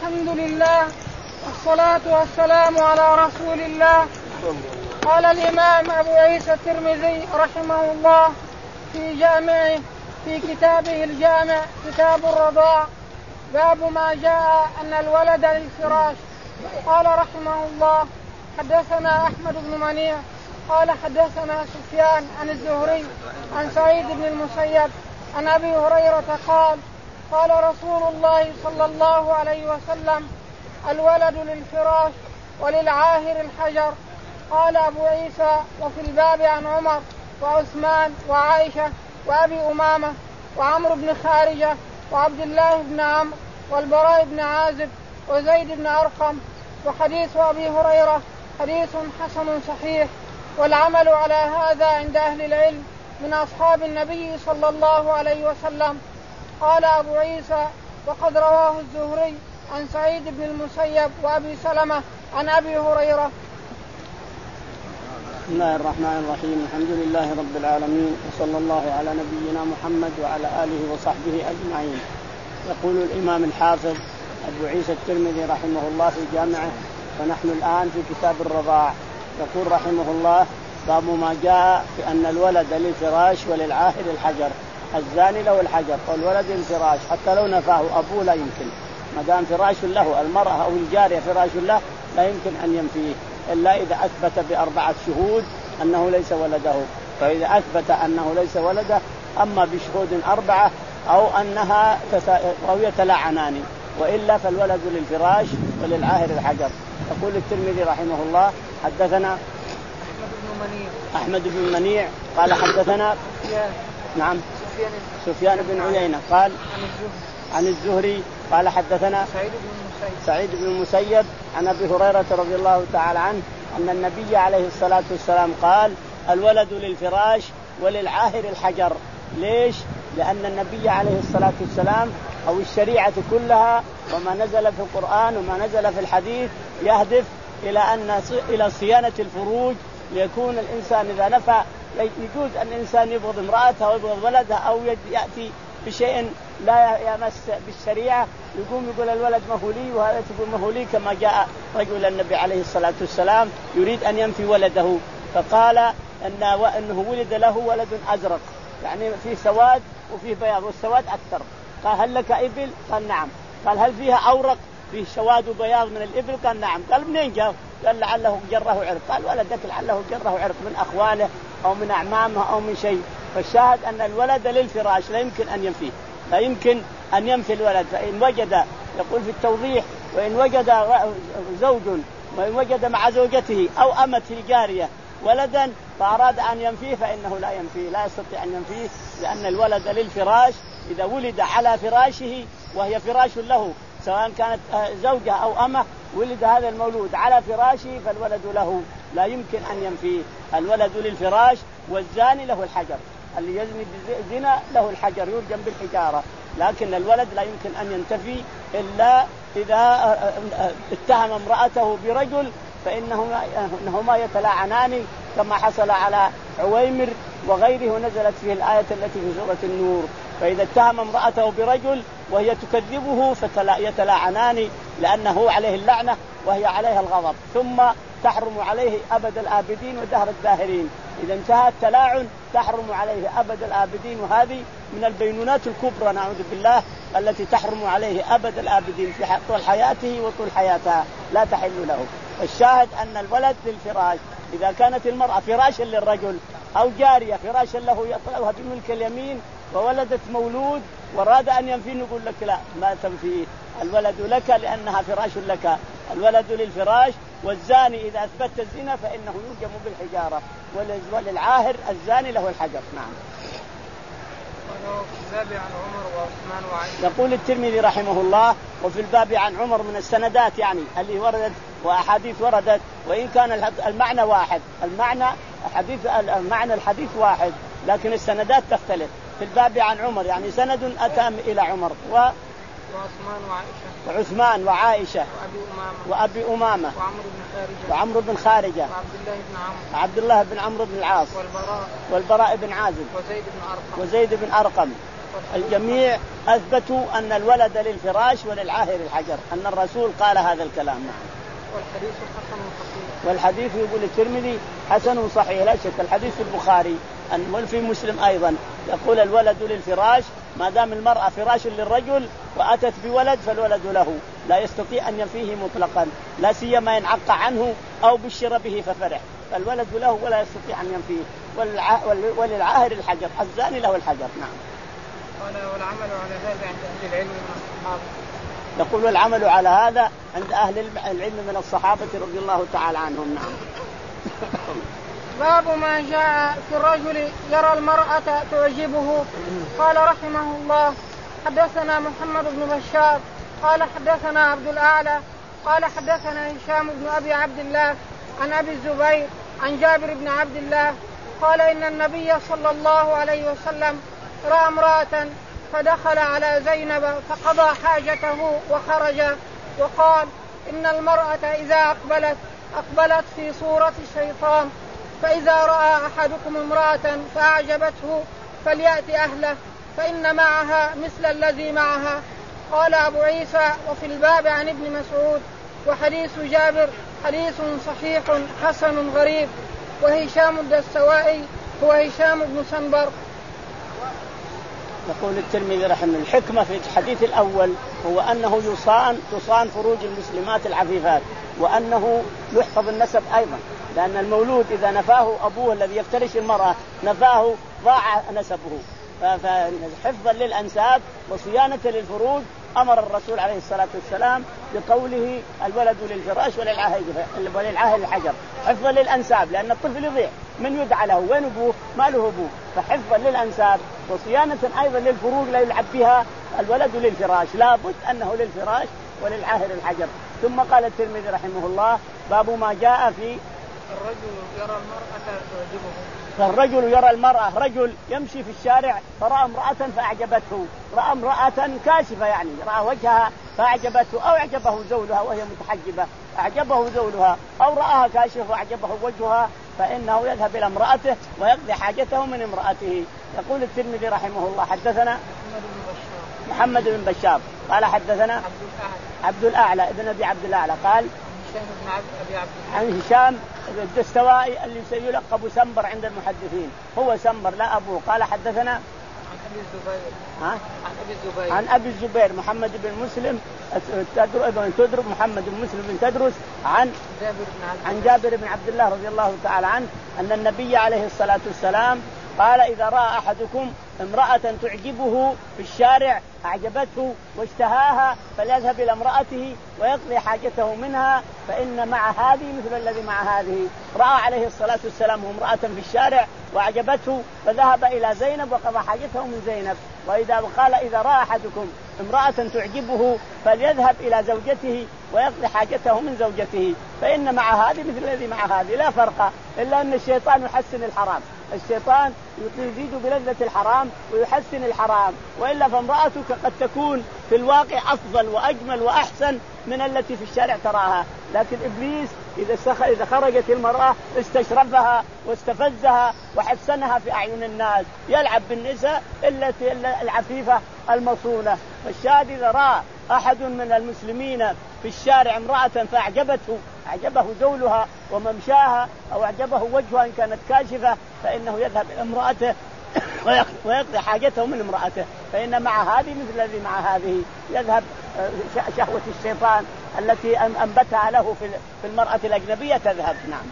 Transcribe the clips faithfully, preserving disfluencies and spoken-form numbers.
الحمد لله والصلاة والسلام على رسول الله. قال الإمام أبو عيسى الترمذي رحمه الله في جامعه في كتابه الجامع كتاب الرضاع باب ما جاء أن الولد للفراش. قال رحمه الله حدثنا أحمد بن منيع قال حدثنا سفيان عن الزهري عن سعيد بن المسيب عن أبي هريرة قال قال رسول الله صلى الله عليه وسلم الولد للفراش وللعاهر الحجر. قال أبو عيسى وفي الباب عن عمر وعثمان وعائشة وأبي أمامة وعمرو بن خارجة وعبد الله بن عمرو والبراء بن عازب وزيد بن أرقم. وحديث أبي هريرة حديث حسن صحيح والعمل على هذا عند أهل العلم من أصحاب النبي صلى الله عليه وسلم. قال أبو عيسى وقد رواه الزهري عن سعيد بن المسيب وأبي سلمة عن أبي هريرة. بسم الله الرحمن الرحيم. الحمد لله رب العالمين وصلى الله على نبينا محمد وعلى آله وصحبه أجمعين. يقول الإمام الحافظ أبو عيسى الترمذي رحمه الله في جامعه ونحن الآن في كتاب الرضاع. يقول رحمه الله باب ما جاء في أن الولد للفراش وللعاهر الحجر. الزاني له الحجر والولد للفراش حتى لو نفاه أبوه لا يمكن، ما دام فراش له المرأة أو الجارية فراش له لا يمكن أن ينفيه إلا إذا أثبت بأربعة شهود أنه ليس ولده. فإذا أثبت أنه ليس ولده أما بشهود أربعة أو أنها أو يتلاعنان، وإلا فالولد للفراش وللعاهر الحجر. يقول الترمذي رحمه الله حدثنا أحمد بن منيع قال حدثنا نعم سفيان بن عيينة قال عن الزهري قال حدثنا سعيد بن المسيب عن أبي هريرة رضي الله تعالى عنه أن النبي عليه الصلاة والسلام قال الولد للفراش وللعاهر الحجر. ليش؟ لأن النبي عليه الصلاة والسلام أو الشريعة كلها وما نزل في القرآن وما نزل في الحديث يهدف إلى أن إلى صيانة الفروج، ليكون الإنسان إذا نفع يجوز أن الإنسان يبغض امرأته ويبغض ولدها أو يأتي بشيء لا يمس بالشريعة يقوم يقول الولد مهولي وهذا تقول مهولي، كما جاء رجل النبي عليه الصلاة والسلام يريد أن ينفي ولده فقال إن وأنه ولد له ولد أزرق، يعني فيه سواد وفيه بياض والسواد أكثر. قال هل لك إبل؟ قال نعم. قال هل فيها أورق فيه سواد وبياض من الإبل؟ قال نعم. قال منين جاء؟ قال لعله جره عرق. قال ولدك لعله جره عرق من أخوانه أو من أعمامه أو من شيء. فالشاهد أن الولد للفراش لا يمكن أن ينفيه، لا يمكن أن ينفي الولد. فإن وجد يقول في التوضيح وإن وجد زوج وإن وجد مع زوجته أو أمته جارية ولدا فأراد أن ينفيه فإنه لا ينفيه، لا يستطيع أن ينفيه، لأن الولد للفراش إذا ولد على فراشه وهي فراش له سواء كانت زوجة أو أمه ولد هذا المولود على فراشه فالولد له لا يمكن أن ينفيه. الولد للفراش والزاني له الحجر، اللي يزني بزنا له الحجر يرجم بالحجارة، لكن الولد لا يمكن أن ينتفي إلا إذا اتهم امرأته برجل فإنهما يتلاعنان كما حصل على عويمر وغيره ونزلت فيه الآية التي في سورة النور. فإذا اتهم امرأته برجل وهي تكذبه فيتلاعنان لأنه عليه اللعنة وهي عليها الغضب، ثم تحرم عليه أبد الآبدين ودهر الداهرين. إذا انتهى التلاعن تحرم عليه أبد الآبدين، وهذه من البينونات الكبرى نعوذ بالله التي تحرم عليه أبد الآبدين في طول حياته وطول حياتها لا تحل له. الشاهد أن الولد للفراش إذا كانت المرأة فراشا للرجل أو جارية فراشا له يطلبها بملك اليمين وولدت مولود وراد أن ينفيه نقول لك لا ما تنفيه، الولد لك لأنها فراش لك. الولد للفراش والزاني إذا أثبت الزنا فإنه يرجم بالحجارة، وللعاهر الزاني له الحجر. نعم. يقول الترمذي رحمه الله وفي الباب عن عمر من السندات يعني اللي وردت وأحاديث وردت، وإن كان المعنى واحد، المعنى الحديث المعنى الحديث واحد لكن السندات تختلف. في الباب عن عمر يعني سند أتى إلى عمر و وعثمان وعائشة وعثمان وعائشة وأبي أمامة وأبي أمامة وعمرو بن خارجة وعمرو بن خارجة وعبد الله بن عمرو وعبد الله بن عمرو بن العاص والبراء والبراء بن عازب وزيد بن أرقم وزيد بن أرقم الجميع أثبتوا أن الولد للفراش وللعاهر الحجر، أن الرسول قال هذا الكلام. والحديث حسن صحيح. والحديث يقول الترمذي حسن صحيح لا شك. الحديث في البخاري وفي مسلم أيضا يقول الولد للفراش، ما دام المرأة فراش للرجل وأتت بولد فالولد له، لا يستطيع أن ينفيه مطلقا، لا سيما ينعق عنه أو بشر به ففرح، فالولد له ولا يستطيع أن ينفيه. وللعاهر الحجر، الزاني له الحجر. نعم. قال والعمل على هذا عند أهل العلم من الصحابة. يقول والعمل على هذا عند أهل العلم من الصحابة رضي الله تعالى عنهم. نعم. باب ما جاء في الرجل يرى المرأة تعجبه. قال رحمه الله حدثنا محمد بن بشار قال حدثنا عبد الأعلى قال حدثنا هشام بن أبي عبد الله عن أبي الزبير عن جابر بن عبد الله قال إن النبي صلى الله عليه وسلم رأى امرأة فدخل على زينب فقضى حاجته وخرج، وقال إن المرأة إذا أقبلت أقبلت في صورة الشيطان، فإذا رأى أحدكم امرأة فأعجبته فليأتي أهله فإن معها مثل الذي معها. قال أبو عيسى وفي الباب عن ابن مسعود وحديث جابر حديث صحيح حسن غريب. وهشام الدستوائي هو هشام بن سنبر. يقول الترمذي رحمه الله الحكمة في الحديث الأول هو أنه يصان تصان فروج المسلمات العفيفات، وأنه يحفظ النسب أيضا، لأن المولود إذا نفاه أبوه الذي يفترش المرأة نفاه ضاع نسبه، فحفظا للأنساب وصيانة للفروج أمر الرسول عليه الصلاة والسلام بقوله الولد للفراش وللعاهر الحجر، حفظا للأنساب، لأن الطفل يضيع من يدعى له وين أبوه ما له أبوه، فحفظا للأنساب وصيانة أيضا للفروج لا يلعب بها الولد للفراش، لا بد أنه للفراش وللعاهر الحجر. ثم قال الترمذي رحمه الله باب ما جاء في الرجل يرى المرأة تعجبه. فالرجل يرى المرأة، رجل يمشي في الشارع فرأى امرأة فأعجبته، رأى امرأة كاشفة يعني رأى وجهها فأعجبته، أو أعجبه زولها وهي متحجبة أعجبه زولها، أو رآها كاشفة وأعجبه وجهها، فإنه يذهب إلى امرأته ويقضي حاجته من امرأته. يقول الترمذي رحمه الله حدثنا محمد بن بشار قال حدثنا عبد الأعلى ابن أبي عبد الأعلى قال عن هشام الدستوائي اللي يلقب سنبر عند المحدثين، هو سنبر لا أبوه. قال حدثنا عن أبي الزبير ها؟ عن أبي الزبير عن أبي الزبير محمد بن مسلم تدرس محمد بن مسلم بن تدرس عن جابر بن عبد عن جابر بن عبد الله رضي الله تعالى عنه أن النبي عليه الصلاة والسلام قال إذا رأى أحدكم امرأة تعجبه في الشارع أعجبته واشتهاها فليذهب إلى امرأته ويقضي حاجته منها، فإن مع هذه مثل الذي مع هذه. رأى عليه الصلاة والسلام امرأة في الشارع وأعجبته فذهب إلى زينب وقضى حاجته من زينب. وإذا قال إذا رأى أحدكم امرأة تعجبه فليذهب إلى زوجته ويقضي حاجته من زوجته، فإن مع هذه مثل الذي مع هذه، لا فرق، إلا أن الشيطان يحسن الحرام، الشيطان يزيد بلذة الحرام ويحسن الحرام، وإلا فامرأتك قد تكون في الواقع أفضل وأجمل وأحسن من التي في الشارع تراها، لكن إبليس إذا خرجت المرأة استشرفها واستفزها وحسنها في أعين الناس، يلعب بالنساء التي العفيفة المصونة. فالشاهد إذا رأى أحد من المسلمين في الشارع امرأة فأعجبته أعجبه زولها وممشاها أو أعجبه وجهها إن كانت كاشفة، فإنه يذهب إلى امرأته ويقضي حاجته من امرأته، فإن مع هذه مثل الذي مع هذه، يذهب شهوة الشيطان التي أنبتها له في المرأة الأجنبية تذهب. نعم.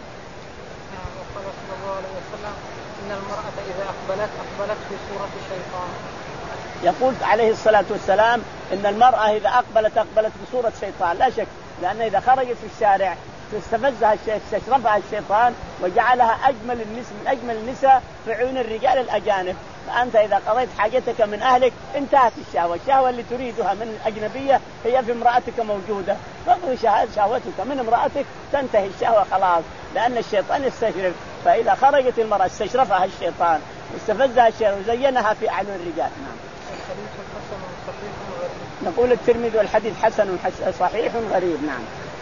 وقال صلى الله عليه وسلم إن المرأة إذا أقبلت أقبلت في صورة الشيطان. يقول عليه الصلاة والسلام إن المرأة إذا أقبلت أقبلت بصورة شيطان، لا شك، لأن إذا خرجت في الشارع استفزها استشرفها الشيطان وجعلها أجمل النساء من أجمل النساء في عيون الرجال الأجانب. فأنت إذا قضيت حاجتك من أهلك انتهت الشهوة، الشهوة اللي تريدها من الأجنبية هي في امرأتك موجودة، فاقضي شهوتك من امرأتك تنتهي الشهوة خلاص، لأن الشيطان يستشرف، فإذا خرجت المرأة استشرفها الشيطان واستفزها الشيطان وزينها في أعين الرجال. نعم. نقول الترمذي والحديث حسن صحيح غريب. نعم.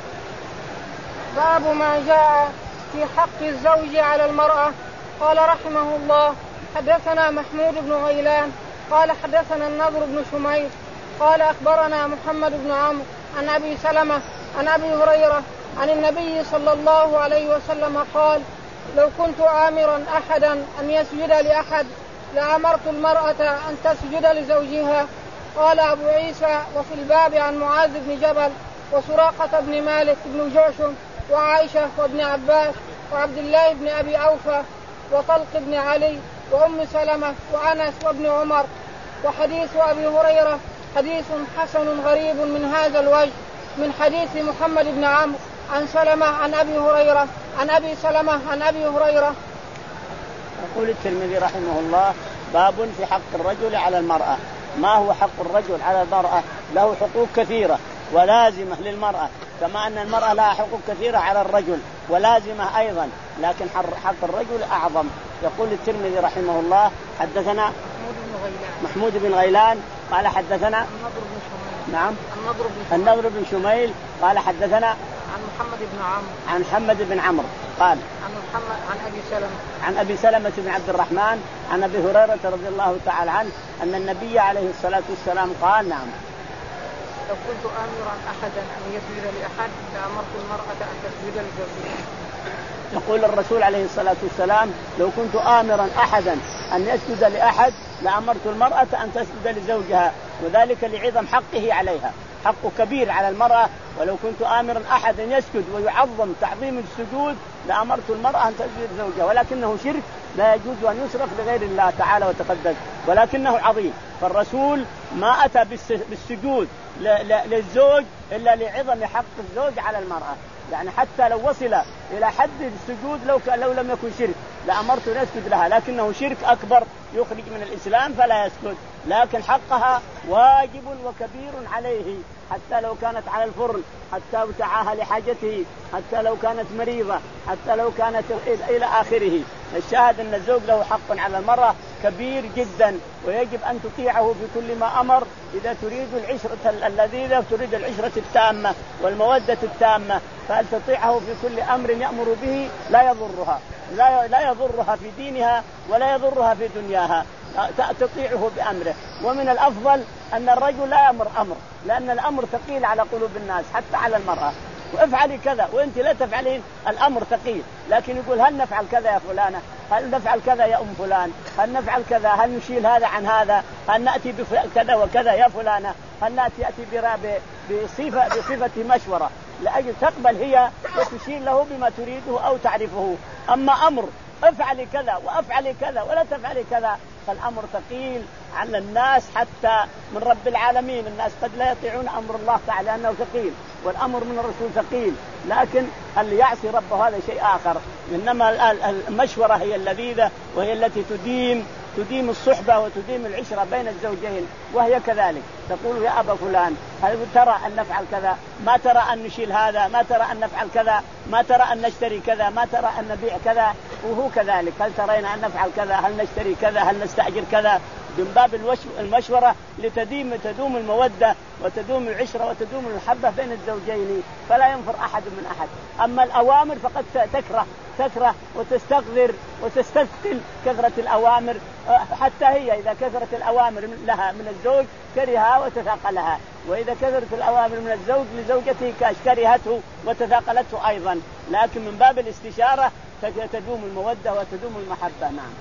باب ما جاء في حق الزوج على المرأة. قال رحمه الله حدثنا محمود بن غيلان قال حدثنا النضر بن شميل قال أخبرنا محمد بن عمرو عن أبي سلمة عن أبي هريرة عن النبي صلى الله عليه وسلم قال لو كنت آمرا أحدا أن يسجد لأحد لأمرت المرأة أن تسجد لزوجها. قال أبو عيسى وفي الباب عن معاذ بن جبل وسراقة بن مالك بن جعشم وعائشة وابن عباس وعبد الله بن أبي أوفى وطلق بن علي وأم سلمة وأنس وابن عمر. وحديث أبي هريرة حديث حسن غريب من هذا الوجه من حديث محمد بن عمرو عن سلمة عن أبي هريرة عن أبي سلمة عن أبي هريرة. يقول الترمذي رحمه الله باب في حق الرجل على المرأة. ما هو حق الرجل على المرأة؟ له حقوق كثيرة ولازمة للمرأة، كما أن المرأة لها حقوق كثيرة على الرجل ولازمة أيضا، لكن حق الرجل أعظم. يقول الترمذي رحمه الله حدثنا محمود بن غيلان قال حدثنا نعم النضر بن شميل قال حدثنا عن محمد بن عمرو عن محمد بن عمرو قال عن محمد عن أبي سلمة عن أبي سلمة بن عبد الرحمن عن أبي هريرة رضي الله تعالى عنه أن النبي عليه الصلاة والسلام قال نعم لو كنت آمرا أحدا أن يسجد لأحد لأمرت المرأة أن تسجد لزوجها. يقول الرسول عليه الصلاة والسلام لو كنت آمرا أحدا أن يسجد لأحد لأمرت المرأة أن تسجد لزوجها، وذلك لعظم حقه عليها، حق كبير على المرأة. ولو كنت آمرا أحدا يسجد ويعظم تعظيم السجود لأمرت المرأة أن تسجد لزوجها، ولكنه شرك لا يجوز أن يصرف لغير الله تعالى وتقدس، ولكنه عظيم. فالرسول ما أتى بالسجود للزوج إلا لعظم حق الزوج على المرأة، يعني حتى لو وصل إلى حد السجود لو لو لم يكن شرك لأمرت أن يسجد لها، لكنه شرك أكبر يخرج من الإسلام فلا يسجد. لكن حقها واجب وكبير عليه، حتى لو كانت على الفرن، حتى وتعاها لحاجته، حتى لو كانت مريضة، حتى لو كانت إلى آخره. الشاهد أن الزوج له حق على المرأة كبير جدا، ويجب أن تطيعه في كل ما أمر إذا تريد العشرة اللذيذة، تريد العشرة التامة والمودة التامة، فهل تطيعه في كل أمر يأمر به لا يضرها لا لا يضرها في دينها ولا يضرها في دنياها، تطيعه بأمره. ومن الأفضل أن الرجل لا يأمر أمر، لأن الأمر ثقيل على قلوب الناس حتى على المرأة، وافعلي كذا وانت لا تفعلين، الامر ثقيل. لكن يقول هل نفعل كذا يا فلانه، هل نفعل كذا يا ام فلان، هل نفعل كذا، هل نشيل هذا عن هذا، هل ناتي بكذا وكذا يا فلانه، هل ناتي ياتي بصفه بصفه مشوره لاجل تقبل هي وتشير له بما تريده او تعرفه. اما امر افعلي كذا وافعلي كذا ولا تفعلي كذا، فالامر ثقيل على الناس حتى من رب العالمين. الناس قد لا يطيعون امر الله تعالى لانه ثقيل، والامر من الرسول ثقيل، لكن اللي يعصي ربه هذا شيء اخر. انما المشوره هي اللذيذه، وهي التي تديم تديم الصحبه وتديم العشره بين الزوجين. وهي كذلك تقول يا ابا فلان هل ترى ان نفعل كذا، ما ترى ان نشيل هذا، ما ترى ان نفعل كذا، ما ترى ان نشتري كذا، ما ترى ان نبيع كذا. وهو كذلك هل ترين ان نفعل كذا، هل نشتري كذا، هل نستأجر كذا، من باب المشورة لتديم تدوم المودة وتدوم العشرة وتدوم المحبة بين الزوجين، فلا ينفر أحد من أحد. أما الأوامر فقد تكره تكره وتستغذر وتستثقل كثرة الأوامر، حتى هي إذا كثرت الأوامر لها من الزوج كرهها وتثاقلها، وإذا كثرت الأوامر من الزوج لزوجته كرهته وتثاقلته أيضا. لكن من باب الاستشارة تدوم المودة وتدوم المحبة. نعم.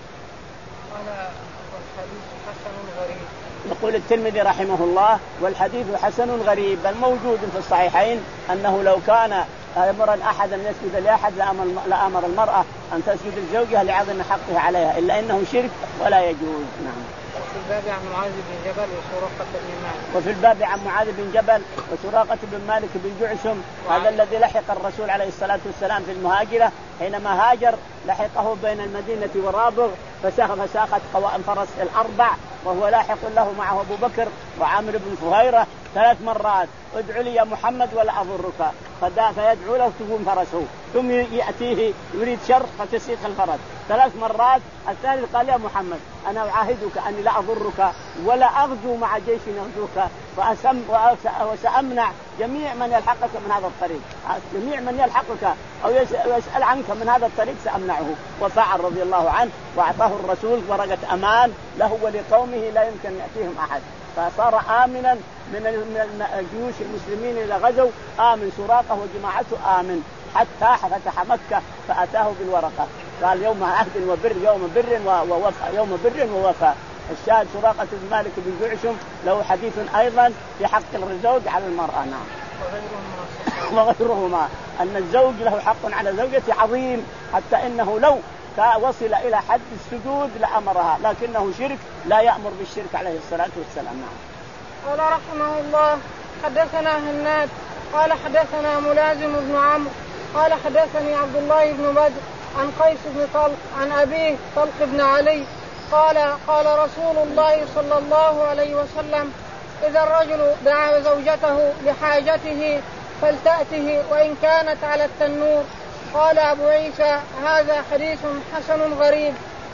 والحديث حسن غريب. يقول الترمذي رحمه الله والحديث حسن غريب، بل موجود في الصحيحين أنه لو كان أمرا أحدا يسجد لأحد لأمر المرأة أن تسجد لزوجها لعظم حقها عليها، إلا إنه شرك ولا يجوز. نعم. وفي الباب عن معاذ بن جبل وسراقة بن مالك وفي الباب عن معاذ بن جبل وسراقة بن مالك بن جعشم، هذا الذي لحق الرسول عليه الصلاة والسلام في المهاجرة حينما هاجر، لحقه بين المدينة والرابغ فساقت قوائم فرس الأربع، وهو لاحق له معه أبو بكر وعامر بن فهيرة ثلاث مرات: ادعو لي يا محمد ولا أضرك، فيدعو له تقوم فرسه، ثم يأتيه يريد شر فتسيق الفرس ثلاث مرات. الثالث قال: يا محمد أنا أعاهدك أني لا أضرك ولا أغزو مع جيش يغزوك، وسأمنع جميع من يلحقك من هذا الطريق، جميع من يلحقك أو يسأل عنك من هذا الطريق سأمنعه. وفعل رضي الله عنه وأعطاه الرسول ورقة أمان له ولقومه لا يمكن يأتيهم أحد، فصار آمنا من الجيوش المسلمين إذا غزوا. آمن سراقة وجماعته آمن حتى فتح مكة فأتاه بالورقة قال يوم عهد وبر يوم بر ووفى يوم بر ووفى. الشاهد سراقة بن مالك بن جعشم له حديث أيضا في حق الزوج على المرأة. نعم وغيرهما أن الزوج له حق على زوجته عظيم، حتى إنه لو وصل إلى حد السجود لأمرها، لكنه شرك لا يأمر بالشرك عليه الصلاة والسلام. نعم. قال رحمه الله حدثنا هناد قال حدثنا ملازم بن عمرو قال حدثني عبد الله بن بدر عن قيس بن طلق عن أبيه طلق بن علي قال قال رسول الله صلى الله عليه وسلم إذا الرجل دعا زوجته لحاجته فلتأته وإن كانت على التنور. قال أبو عيسى هذا حديث حسن غريب.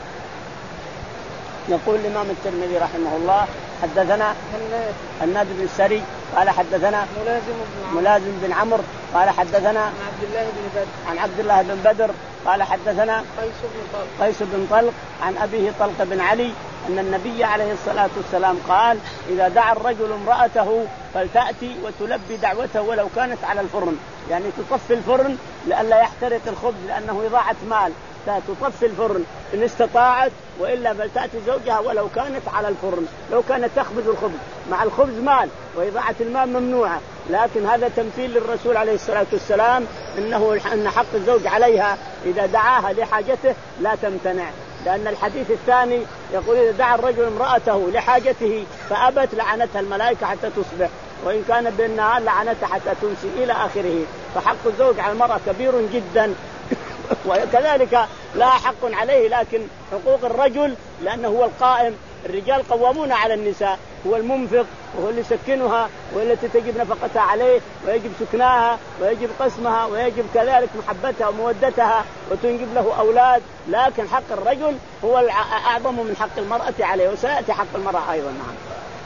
يقول الإمام الترمذي رحمه الله حدثنا هناد بن السري قال حدثنا ملازم بن, ملازم بن عمرو قال حدثنا عن عبد الله بن بدر عن عبد الله بن بدر قال حدثنا قيس بن طلق قيس بن طلق عن أبيه طلق بن علي أن النبي عليه الصلاة والسلام قال إذا دعا الرجل امرأته فلتأتي وتلبي دعوته ولو كانت على الفرن، يعني تطفي الفرن لئلا يحترق الخبز لأنه إضاعة مال، تطفي الفرن إن استطاعت، وإلا فلتأتي زوجها ولو كانت على الفرن. لو كانت تخبز الخبز مع الخبز مال وإضاعة المال ممنوعة، لكن هذا تمثيل للرسول عليه الصلاة والسلام إنه أن حق الزوج عليها إذا دعاها لحاجته لا تمتنع، لأن الحديث الثاني يقول إذا دعا الرجل امرأته لحاجته فأبت لعنتها الملائكة حتى تصبح، وإن كان بالنهار لعنتها حتى تمسي إلى آخره. فحق الزوج على المرأة كبير جدا وكذلك لا حق عليه، لكن حقوق الرجل لأنه هو القائم. الرجال قوامون على النساء، هو المنفق وهو اللي يسكنها والتي تجب نفقتها عليه ويجب سكناها ويجب قسمها ويجب كذلك محبتها ومودتها وتنجب له أولاد، لكن حق الرجل هو أعظم من حق المرأة عليه، وسيأتي حق المرأة أيضا. نعم.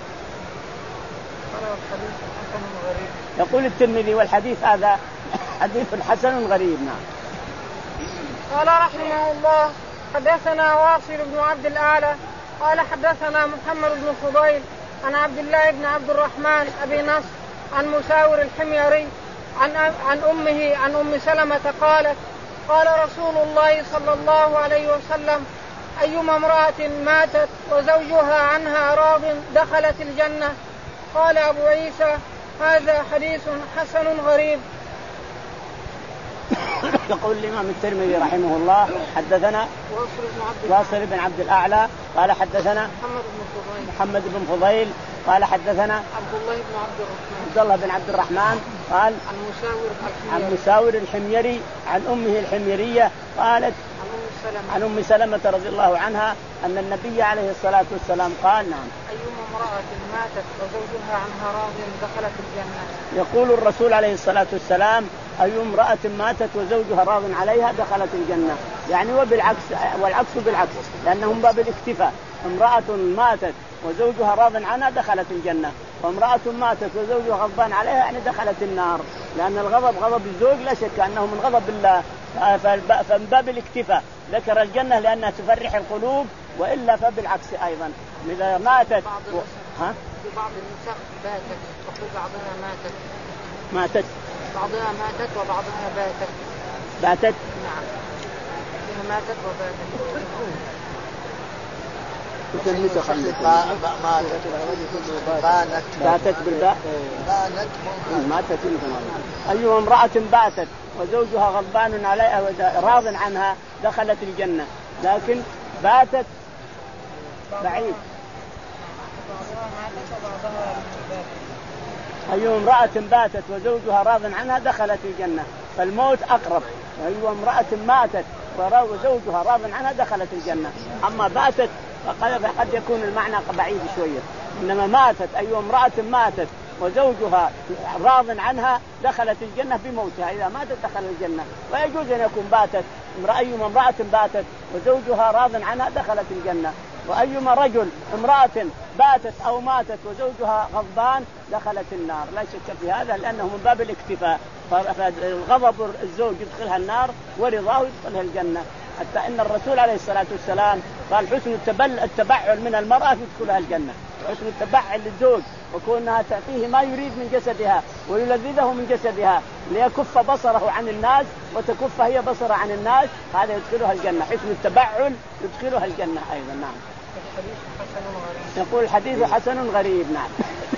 يقول الترمذي والحديث هذا حديث حسن غريب. نعم. قال رحمه الله حدثنا واصل بن عبد الأعلى قال حدثنا محمد بن فضيل عن عبد الله بن عبد الرحمن أبي نصر عن مساور الحميري عن, عن أمه عن أم سلمة قالت قال رسول الله صلى الله عليه وسلم أيما امرأة ماتت وزوجها عنها راض دخلت الجنة. قال أبو عيسى هذا حديث حسن غريب. يقول الإمام الترمذي رحمه الله حدثنا واصل بن عبد الأعلى قال حدثنا محمد بن فضيل محمد بن فضيل قال حدثنا عبد الله بن عبد الرحمن عبد الله بن عبد الرحمن قال عن مساور عن مساور الحميري عن أمه الحميرية قالت عن أم سلمة رضي الله عنها أن النبي عليه الصلاة والسلام قال نعم أيما امرأة ماتت وزوجها عنها راض دخلت الجنة. يقول الرسول عليه الصلاة والسلام أي امرأة ماتت وزوجها راض عليها دخلت الجنة، يعني وبالعكس والعكس بالعكس، لأنهم باب الاكتفاء. امرأة ماتت وزوجها راض عنها دخلت الجنة، وامرأة ماتت وزوجها غضبان عليها يعني دخلت النار، لأن الغضب غضب الزوج لا شك أنه من غضب الله، فمن باب الاكتفاء ذكر الجنة لأنها تفرح القلوب، وإلا فبالعكس أيضا إذا ماتت و... ها؟ في بعض النساء باتت وفي بعضها ماتت ماتت بعضها ماتت وبعضها باتت باتت نعم فيها ماتت وباتت تلمسة خلت ماتت بانت باتت بالباء بانت ماتت. أيها امرأة باتت وزوجها غضبان عليها راض عنها دخلت الجنة، لكن باتت بعيد. أيها امرأة باتت وزوجها راض عنها دخلت الجنة، فالموت أقرب. أيها امرأة ماتت وزوجها راض عنها دخلت الجنة، أما باتت فقد يكون المعنى بعيد شوية، إنما ماتت أيها امرأة ماتت وزوجها راض عنها دخلت الجنة بموتها، إذا ماتت دخل الجنة. ويجوز أن يكون باتت أيما امرأة باتت وزوجها راض عنها دخلت الجنة، وأيما رجل امرأة باتت أو ماتت وزوجها غضبان دخلت النار لا شك في هذا، لأنه من باب الاكتفاء، فغضب الزوج يدخلها النار ورضاه يدخلها الجنة. حتى إن الرسول عليه الصلاة والسلام قال حسن التبعل من المرأة يدخلها الجنة. حسن التبعل للزوج وكونها تعطيه ما يريد من جسدها ويلذذه من جسدها ليكف بصره عن الناس وتكف هي بصره عن الناس، هذا يدخلها الجنة. حسن التبعل يدخلها الجنة أيضا. نعم. يقول الحديث حسن غريب. نعم.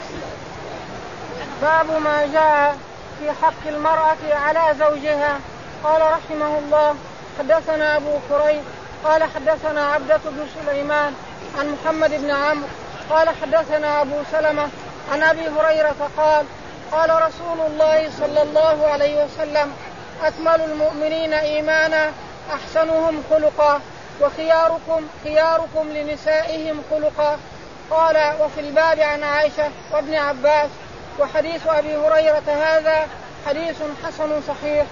باب ما جاء في حق المرأة على زوجها. قال رحمه الله حدثنا أبو كريب قال حدثنا عبدة بن سليمان عن محمد بن عمرو قال حدثنا أبو سلمة عن أبي هريرة قال قال رسول الله صلى الله عليه وسلم أكمل المؤمنين إيمانا أحسنهم خلقا وخياركم خياركم لنسائهم خلقا. قال وفي الباب عن عائشة وابن عباس. وحديث أبي هريرة هذا حديث حسن صحيح.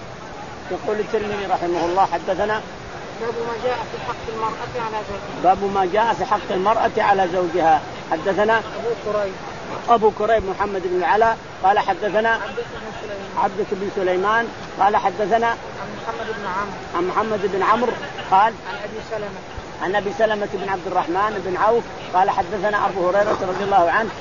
يقول الترمذي رحمه الله حدثنا باب ما جاء في حق المرأة على زوجها. باب ما جاء في حق المرأة على زوجها. حدثنا أبو كريب أبو كريب محمد بن العلاء قال حدثنا عبدة بن سليمان قال حدثنا عن محمد بن عمرو عن محمد بن عمرو قال عن أبي سلمة عن أبي سلمة بن عبد الرحمن بن عوف قال حدثنا أبو هريرة رضي الله عنه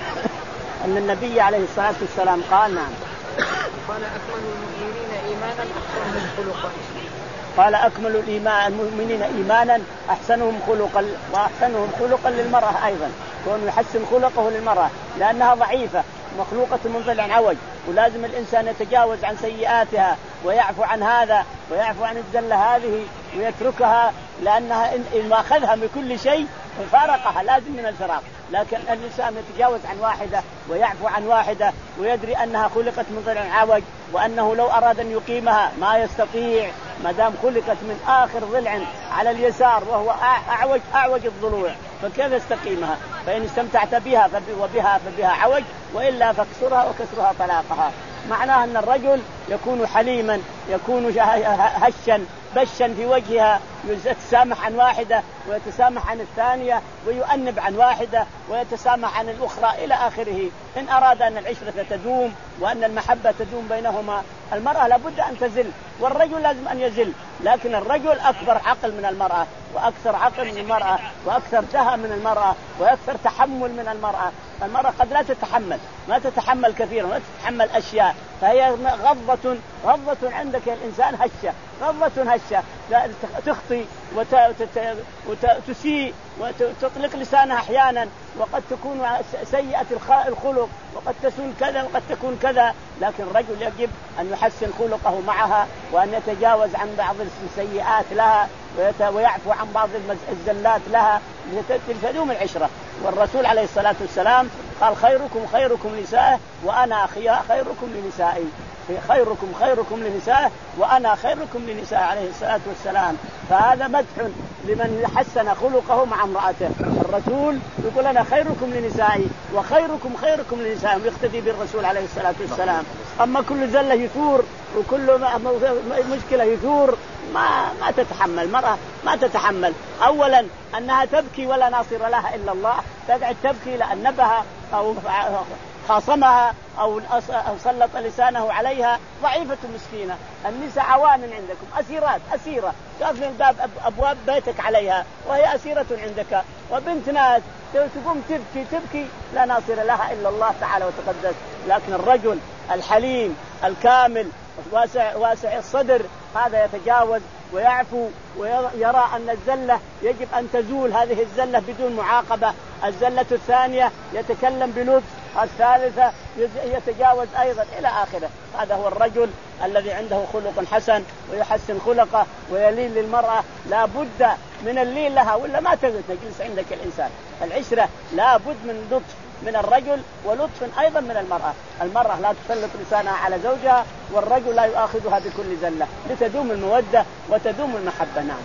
أن النبي عليه الصلاة والسلام قال نعم قال أكمل المؤمنين إيمانا أحسنهم خلقا. قال أكمل الإيمان المؤمنين إيمانا أحسنهم خلقا. وأحسنهم خلقا للمرأة أيضا، كون يحسن خلقه للمرأة لأنها ضعيفة مخلوقة من ضلع عوج، ولازم الإنسان يتجاوز عن سيئاتها ويعفو عن هذا ويعفو عن الزلة هذه ويتركها، لأنها إن أخذها من كل شيء فارقها لازم من الفراق. لكن الإنسان يتجاوز عن واحدة ويعفو عن واحدة ويدري أنها خلقت من ضلع عوج وأنه لو أراد أن يقيمها ما يستطيع ما دام خلقت من آخر ضلع على اليسار وهو أعوج أعوج الضلوع، فكيف يستقيمها؟ فإن استمتعت بها وبها فبها عوج، وإلا فكسرها وكسرها طلاقها. معناه أن الرجل يكون حليما، يكون هشا بشا في وجهها، يتسامح عن واحدة ويتسامح عن الثانية ويؤنب عن واحدة ويتسامح عن الأخرى إلى آخره. إن أراد أن العشرة تدوم وأن المحبة تدوم بينهما، المرأة لابد أن تزل والرجل لازم أن يزل، لكن الرجل أكبر عقل من المرأة وأكثر عقل من المرأة وأكثر دهى من المرأة وأكثر تحمل من المرأة. المرأة قد لا تتحمل ما تتحمل كثيرا ولا تتحمل أشياء، فهي غضة غضة عندك الإنسان هشة غضة هشة تخطي وتسيء وتطلق لسانها أحيانا، وقد تكون سيئة الخلق وقد تكون كذا وقد تكون كذا. لكن الرجل يجب أن يحسن خلقه معها وأن يتجاوز عن بعض السيئات لها ويعفو عن بعض الزلات لها لتدوم العشرة. والرسول عليه الصلاة والسلام قال خيركم خيركم لنسائه وأنا خيركم لنسائي، خيركم خيركم لنسائه وأنا خيركم لنسائه عليه الصلاة والسلام. فهذا مدح لمن حسن خلقه مع امرأته. الرسول يقول أنا خيركم لنسائي وخيركم خيركم لنسائهم، يقتدي بالرسول عليه الصلاة والسلام. أما كل زلة يثور وكل مشكلة يثور ما ما تتحمل مرأة ما تتحمل. أولا أنها تبكي ولا ناصر لها إلا الله، تقعد تبكي لأنبها أو خاصمها أو سلط لسانه عليها، ضعيفة مسكينة. النساء عوان عندكم أسيرات أسيرة تقفل الباب أبواب بيتك عليها وهي أسيرة عندك، وبنت ناس تقوم تبكي تبكي لا ناصر لها إلا الله تعالى وتقدس. لكن الرجل الحليم الكامل واسع واسع الصدر هذا يتجاوز ويعفو ويرى أن الزلة يجب أن تزول هذه الزلة بدون معاقبة. الزلة الثانية يتكلم بلطف، الثالثة يتجاوز أيضا إلى آخره. هذا هو الرجل الذي عنده خلق حسن ويحسن خلقه ويلين للمرأة. لا بد من اللين لها ولا ما تجلس عندك الإنسان. العشرة لا بد من لطف من الرجل ولطف أيضا من المرأة. المرأة لا تسلط لسانها على زوجها والرجل لا يؤاخذها بكل زلة لتدوم المودة وتدوم المحبة. نعم.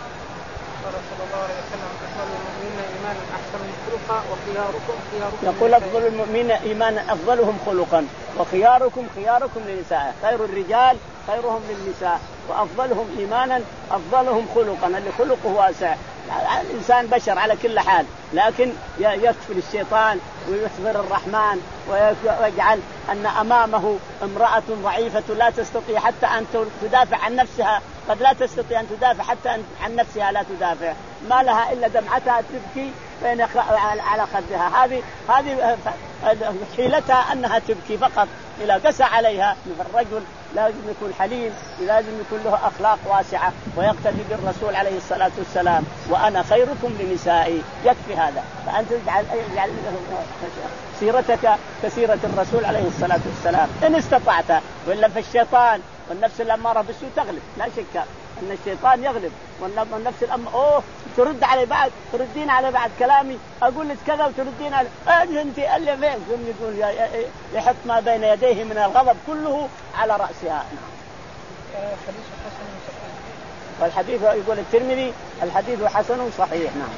يقول أفضل المؤمنين إيمانا أفضلهم خلقا وخياركم خياركم للنساء. خير الرجال خيرهم للنساء. وأفضلهم إيمانا أفضلهم خلقا، اللي خلقه واسع. الإنسان بشر على كل حال، لكن يكفر الشيطان ويصبر الرحمن ويجعل أن أمامه امرأة ضعيفة لا تستطيع حتى أن تدافع عن نفسها، قد لا تستطيع أن تدافع حتى عن نفسها، لا تدافع، ما لها إلا دمعتها تبكي بين على خدها، هذه هذه حيلتها أنها تبكي فقط. إذا قسى عليها الرجل لازم يكون حليم، لازم يكون له أخلاق واسعة ويقتدي بالرسول عليه الصلاة والسلام، وأنا خيركم لنسائي، يكفي هذا. فأنت اجعل سيرتك كسيرة الرسول عليه الصلاة والسلام إن استطعت، وإلا فالشيطان والنفس الأمارة بالسوء تغلب، لا شك أن الشيطان يغلب، والنفس الأمارة أوه ترد علي بعد، تردين على بعد كلامي، أقول لك كذا وتردين على أنت اللي فين، يقول يحط ما بين يديه من الغضب كله على رأسها. والحديث يقول الترمذي الحديث حسن صحيح. نعم.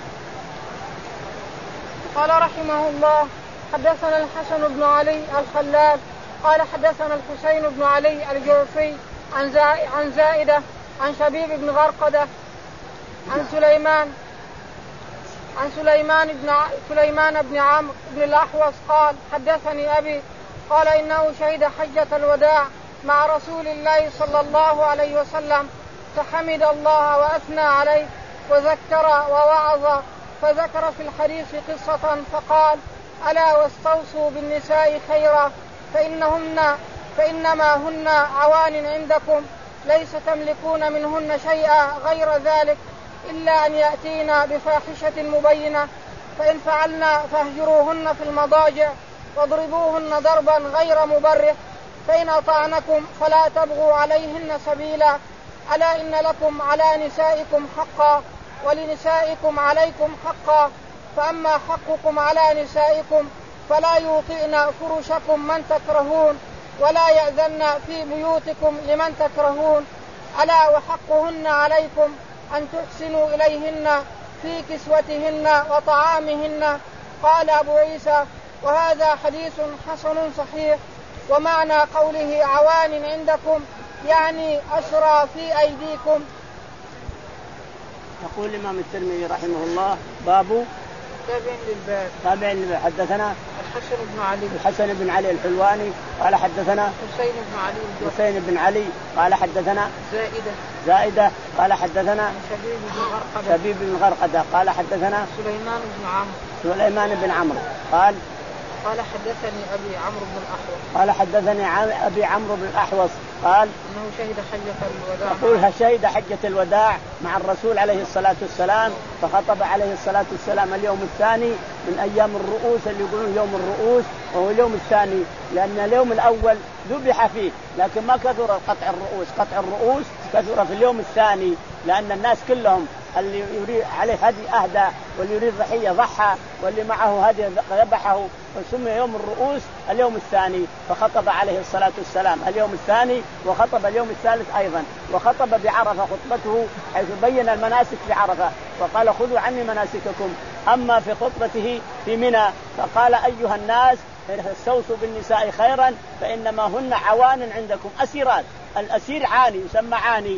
قال رحمه الله حدثنا الحسن بن علي الخلال قال حدثنا الحسين بن علي الجوفي عن عن زائدة عن شبيب بن غرقدة عن سليمان عن سليمان بن سليمان بن عمرو بن الأحوص قال حدثني أبي قال إنه شهد حجة الوداع مع رسول الله صلى الله عليه وسلم فحمد الله وأثنى عليه وذكر ووعظ، فذكر في الحديث قصة فقال ألا واستوصوا بالنساء خيرا فإنهن فإنما هن عوان عندكم ليس تملكون منهن شيئا غير ذلك إلا أن يأتينا بفاحشة مبينة، فإن فعلنا فاهجروهن في المضاجع واضربوهن ضربا غير مبرح، فإن أطعنكم فلا تبغوا عليهن سبيلا، ألا إن لكم على نسائكم حقا ولنسائكم عليكم حقا، فأما حقكم على نسائكم فلا يوطئن فرشكم من تكرهون ولا يأذن في بيوتكم لمن تكرهون، ألا وحقهن عليكم أن تحسنوا إليهن في كسوتهن وطعامهن. قال أبو عيسى وهذا حديث حسن صحيح. ومعنى قوله عوان عندكم يعني أسرى في أيديكم. يقول الإمام الترمذي رحمه الله باب تابع للباب تابع للباب. حدثنا الحسن بن علي الحسن بن علي الحلواني قال حدثنا حسين بن علي حسين بن علي قال حدثنا زائدة زائدة قال حدثنا شبيب بن غرقدة شبيب بن غرقدة قال حدثنا سليمان بن عمرو سليمان بن عمرو قال قال حدثني أبي عمرو بن الأحوص قال حدثني أبي عمرو بن الأحوص قال إنه شهد حجة الوداع يقول شهد حجة الوداع مع الرسول عليه الصلاة والسلام، فخطب عليه الصلاة والسلام اليوم الثاني من أيام الرؤوس اللي يقولون يوم الرؤوس، وهو اليوم الثاني لأن اليوم الأول ذبح فيه لكن ما كثر قطع الرؤوس، قطع الرؤوس كثر في اليوم الثاني لأن الناس كلهم اللي يريد عليه هدي أهدى واللي يريد ضحية ضحى واللي معه هدي ذبحه، وسمي يوم الرؤوس اليوم الثاني. فخطب عليه الصلاة والسلام اليوم الثاني وخطب اليوم الثالث أيضا، وخطب بعرفة خطبته حيث بين المناسك بعرفة وقال خذوا عني مناسككم. أما في خطبته في منى فقال أيها الناس استوصوا بالنساء خيرا فإنما هن عوان عندكم، أسيرات. الأسير عاني يسمى عاني،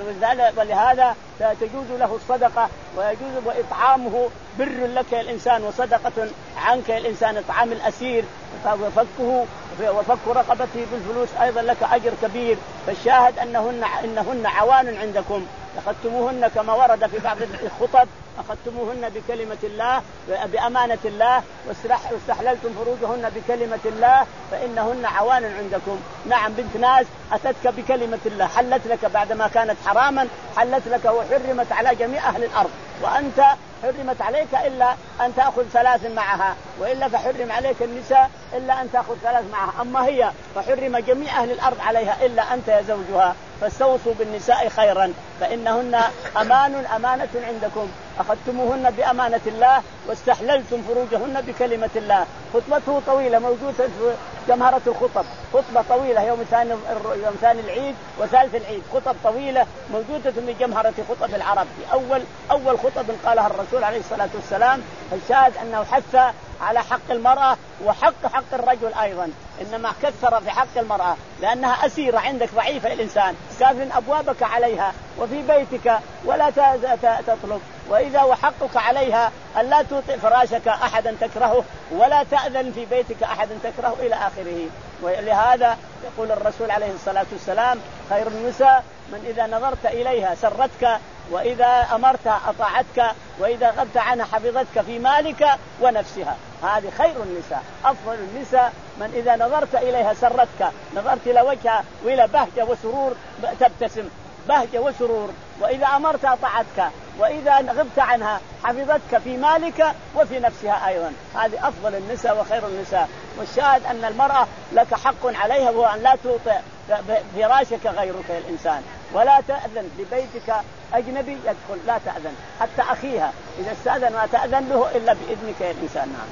ولهذا تجوز له الصدقة ويجوز وإطعامه بر لك الإنسان وصدقة عنك الإنسان إطعام الأسير وفكه وفك رقبته بالفلوس أيضا لك أجر كبير. فالشاهد أنهن, إنهن عوان عندكم أخذتموهن كما ورد في بعض الخطب أخذتموهن بكلمة الله بأمانة الله واستحللتم فروجهن بكلمة الله فإنهن عوان عندكم. نعم بنت ناس أتتك بكلمة الله حلت لك بعدما كانت حراما، حلت لك وحرمت على جميع أهل الأرض، وأنت حرمت عليك إلا أن تأخذ ثلاث معها، وإلا فحرم عليك النساء إلا أن تأخذ ثلاث معها، أما هي فحرم جميع أهل الأرض عليها إلا أنت يا زوجها. فاستوصوا بالنساء خيرا فإنهن أمان أمانة عندكم أخذتموهن بأمانة الله واستحللتم فروجهن بكلمة الله. خطبته طويلة موجودة في جمهرة الخطب، خطبة طويلة يوم ثاني يوم ثاني العيد وثالث العيد، خطب طويلة موجودة في جمهرة خطب العرب. في أول أول خطب قالها الرسول عليه الصلاة والسلام. الشاهد أنه حث على حق المرأة وحق حق الرجل أيضا، إنما كثر في حق المرأة لأنها أسيرة عندك ضعيفة الإنسان، كافٍ أبوابك عليها وفي بيتك ولا تطلب، وإذا وحقك عليها أن لا توطئ فراشك أحدا تكرهه ولا تأذن في بيتك أحدا تكرهه إلى آخره. ولهذا يقول الرسول عليه الصلاة والسلام: خير النساء من إذا نظرت إليها سرتك، وإذا أمرتها أطاعتك، وإذا غبت عنها حفظتك في مالك ونفسها. هذه خير النساء. أفضل النساء من إذا نظرت إليها سرتك، نظرت إلى وجهها وإلى بهجة وسرور تبتسم، بهجة وسرور، وإذا أمرت أطاعتك، وإذا غبت عنها حفظتك في مالك وفي نفسها أيضا. هذه أفضل النساء وخير النساء. والشاهد أن المرأة لك حق عليها، وهو أن لا توطئ فراشك غيرك يا الإنسان، ولا تأذن لبيتك أجنبي يدخل، لا تأذن حتى أخيها إذا استأذن ما تأذن له إلا بإذنك يا الإنسان. نعم.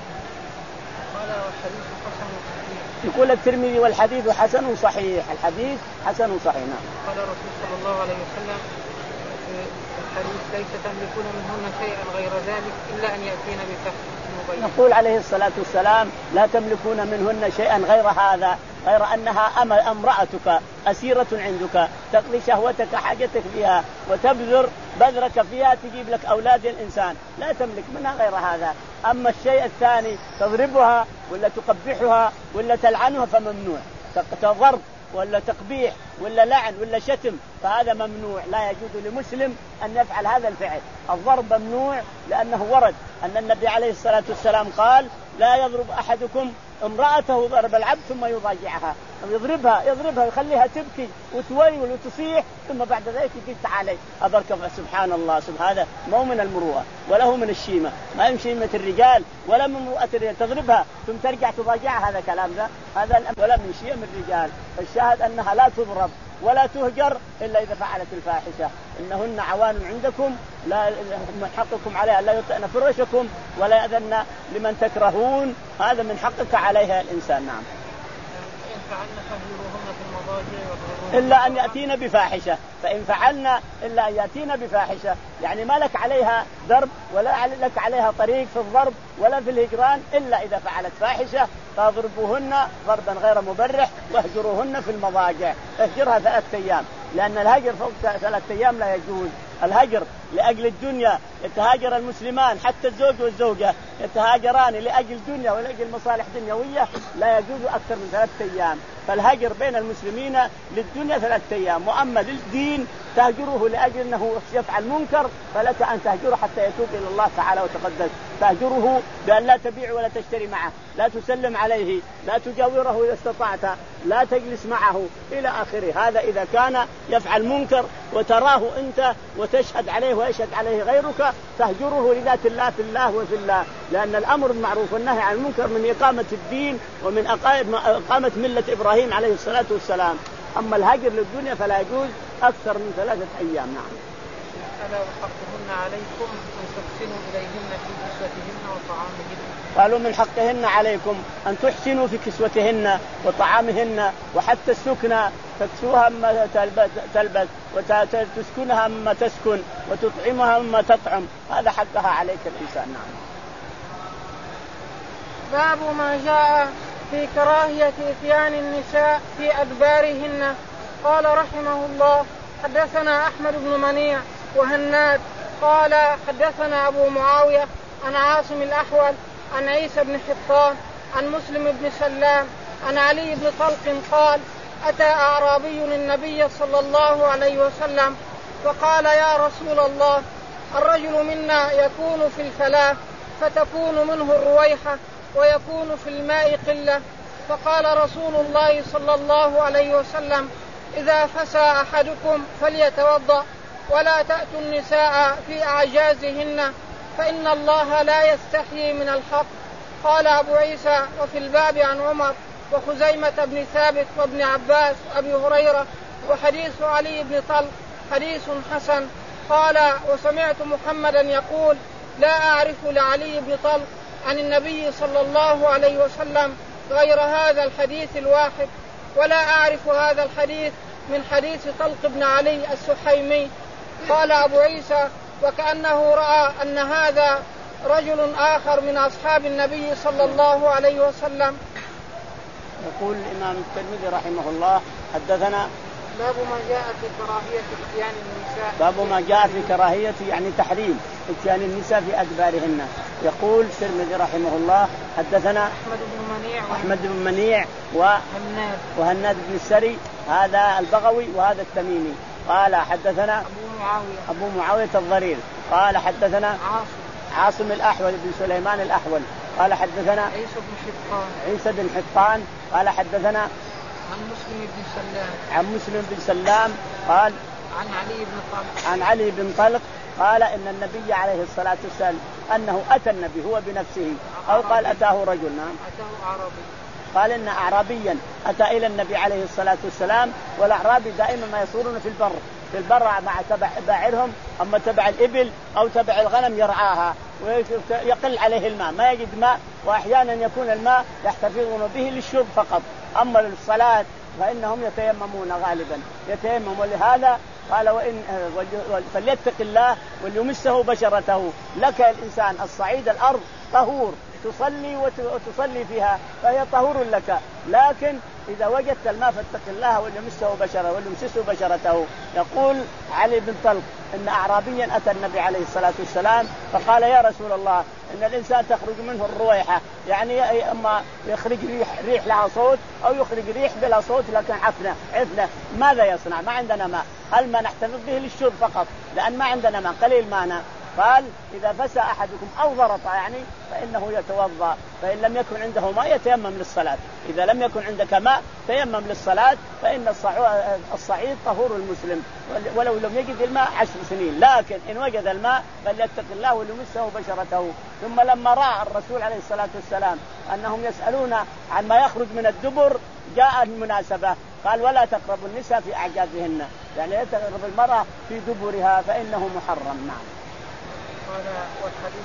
يقول الترمذي: والحديث حسن صحيح. الحديث حسن صحيح. نعم. قال الرسول صلى الله عليه وسلم في الحديث: ليس تملكون منهن شيئا غير ذلك إلا أن يأتين بفحش مبين. يقول عليه الصلاة والسلام: لا تملكون منهن شيئا غير هذا، غير أنها امرأتك أسيرة عندك، تقضي شهوتك حاجتك فيها وتبذر بذرك فيها، تجيب لك أولاد الإنسان، لا تملك منها غير هذا. أما الشيء الثاني تضربها ولا تقبحها ولا تلعنها فممنوع. تضرب ولا تقبيح ولا لعن ولا شتم فهذا ممنوع، لا يجوز لمسلم أن يفعل هذا الفعل. الضرب ممنوع لأنه ورد أن النبي عليه الصلاة والسلام قال: لا يضرب أحدكم امرأته ضرب العبد ثم يضاجعها. يضربها يضربها يخليها تبكي وتولول وتصيح، ثم بعد ذلك يجي: تعالي أبرك. سبحان الله، سبحان هذا مو من المروءة وله من الشيمة، ما يمشي شيمة الرجال ولا من مروءة الرجال. تضربها ثم ترجع تضاجعها، هذا كلام ذا هذا ولا من شيم الرجال. فالشاهد أنها لا تضرب ولا تهجر إلا إذا فعلت الفاحشة. إنهن عوان عندكم لا من حقكم عليها لا يطئن فرشكم ولا يأذن لمن تكرهون، هذا من حقك عليها الإنسان. نعم. إلا أن يأتين بفاحشة، فإن فعلنا إلا أن يأتين بفاحشة، يعني ما لك عليها ضرب ولا لك عليها طريق في الضرب ولا في الهجران إلا إذا فعلت فاحشة، فاضربوهن ضربا غير مبرح واهجروهن في المضاجع. اهجرها ثلاثة أيام، لأن الهجر فوق ثلاثة أيام لا يجوز. الهجر لأجل الدنيا، يتهاجر المسلمان حتى الزوج والزوجة يتهاجران لأجل الدنيا ولأجل مصالح دنيوية، لا يجوز أكثر من ثلاثة أيام. فالهجر بين المسلمين للدنيا ثلاثة أيام، وأما للدين تهجره لأجل أنه يفعل منكر فلك أن تهجره حتى يتوب إلى الله تعالى وتقدس. تهجره بأن لا تبيع ولا تشتري معه، لا تسلم عليه، لا تجاوره إذا استطعت، لا تجلس معه إلى آخره. هذا إذا كان يفعل منكر وتراه أنت وتشهد عليه ويشهد عليه غيرك، تهجره لذات الله في الله وفي الله، لأن الأمر بالمعروف والنهي عن المنكر من إقامة الدين ومن إقامة ملة إبراهيم عليه الصلاة والسلام. أما الهجر للدنيا فلا يجوز أكثر من ثلاثة أيام. نعم. ألا وحقهن عليكم أن تحسنوا إليهن في كسوتهن وطعامهن. قالوا: من حقهن عليكم أن تحسنوا في كسوتهن وطعامهن، وحتى السكنى تكسوها مما تلبس وتسكنها مما تسكن وتطعمها مما تطعم، هذا حقها عليك الإنسان. نعم. باب ما جاء في كراهية إتيان النساء في أدبارهن. قال رحمه الله: حدثنا أحمد بن منيع وهناد قال حدثنا أبو معاوية عن عاصم الأحول عن عيسى بن حطان عن مسلم بن سلام عن علي بن طلق قال: أتى أعرابي النبي صلى الله عليه وسلم فقال: يا رسول الله، الرجل منا يكون في الفلاة فتكون منه الرويحة ويكون في الماء قلة. فقال رسول الله صلى الله عليه وسلم: إذا فسى أحدكم فليتوضأ ولا تأتوا النساء في أعجازهن فإن الله لا يستحيي من الحق. قال أبو عيسى: وفي الباب عن عمر وخزيمة بن ثابت وابن عباس وأبي هريرة وحديث علي بن طلق حديث حسن. قال: وسمعت محمدا يقول: لا أعرف لعلي بن طلق عن النبي صلى الله عليه وسلم غير هذا الحديث الواحد، ولا أعرف هذا الحديث من حديث طلق بن علي السحيمي. قال أبو عيسى: وكأنه رأى أن هذا رجل آخر من أصحاب النبي صلى الله عليه وسلم. يقول الإمام الترمذي رحمه الله: حدثنا باب ما جاء في كراهية اتيان النساء باب ما جاء في كراهية يعني تحريم اتيان النساء في أدبارهن. يقول الترمذي رحمه الله: حدثنا أحمد بن منيع أحمد بن منيع وهناد وهناد بن السري، هذا البغوي وهذا التميمي. قال حدثنا أبو معاوية أبو معاوية الضرير قال حدثنا عاصم عاصم الأحول بن سليمان الأحول قال حدثنا عيسى بن حطان عيسى بن حطان قال حدثنا عن مسلم بن سلام عن مسلم بن سلام قال عن علي بن طلق عن علي بن طلق قال إن النبي عليه الصلاة والسلام أنه أتى النبي هو بنفسه أو قال أتاه رجل. نعم أتاه أعرابي. قال إن أعرابيا أتى إلى النبي عليه الصلاة والسلام، والأعرابي دائما ما يصورون في البر في البر مع تبع باعرهم، أما تبع الإبل أو تبع الغنم يرعاها ويقل عليه الماء، ما يجد ماء، وأحيانا يكون الماء يحتفظون به للشرب فقط، أما للصلاة فإنهم يتيممون غالبا يتيممون. ولهذا قال: وإن فليتق الله وليمسه بشرته. لك الإنسان الصعيد الأرض طهور تصلي وتصلي فيها فهي طهور لك، لكن إذا وجدت الماء فاتق الله وليمسه بشرته وليمسسه بشرته. يقول علي بن طلق إن أعرابيا أتى النبي عليه الصلاة والسلام فقال: يا رسول الله، إن الإنسان تخرج منه الرويحة، يعني أما يخرج ريح, ريح لها صوت أو يخرج ريح بلا صوت لكن عفنة عفنة، ماذا يصنع؟ ما عندنا ماء، هل ما نحتفظ به للشرب فقط لأن ما عندنا ماء قليل مانا؟ قال: إذا فسى أحدكم أو ضرط يعني فإنه يتوضأ، فإن لم يكن عنده ماء يتيمم للصلاة. إذا لم يكن عندك ماء تيمم للصلاة، فإن الصعيد طهور المسلم ولو لم يجد الماء عشر سنين، لكن إن وجد الماء فليتق الله وليمسه بشرته. ثم لما رأى الرسول عليه الصلاة والسلام أنهم يسألون عن ما يخرج من الدبر جاء المناسبة، قال: ولا تقربوا النساء في أعجازهن، يعني لا تقرب المرأة في دبرها فإنه محرم. نعم. قال: والحديث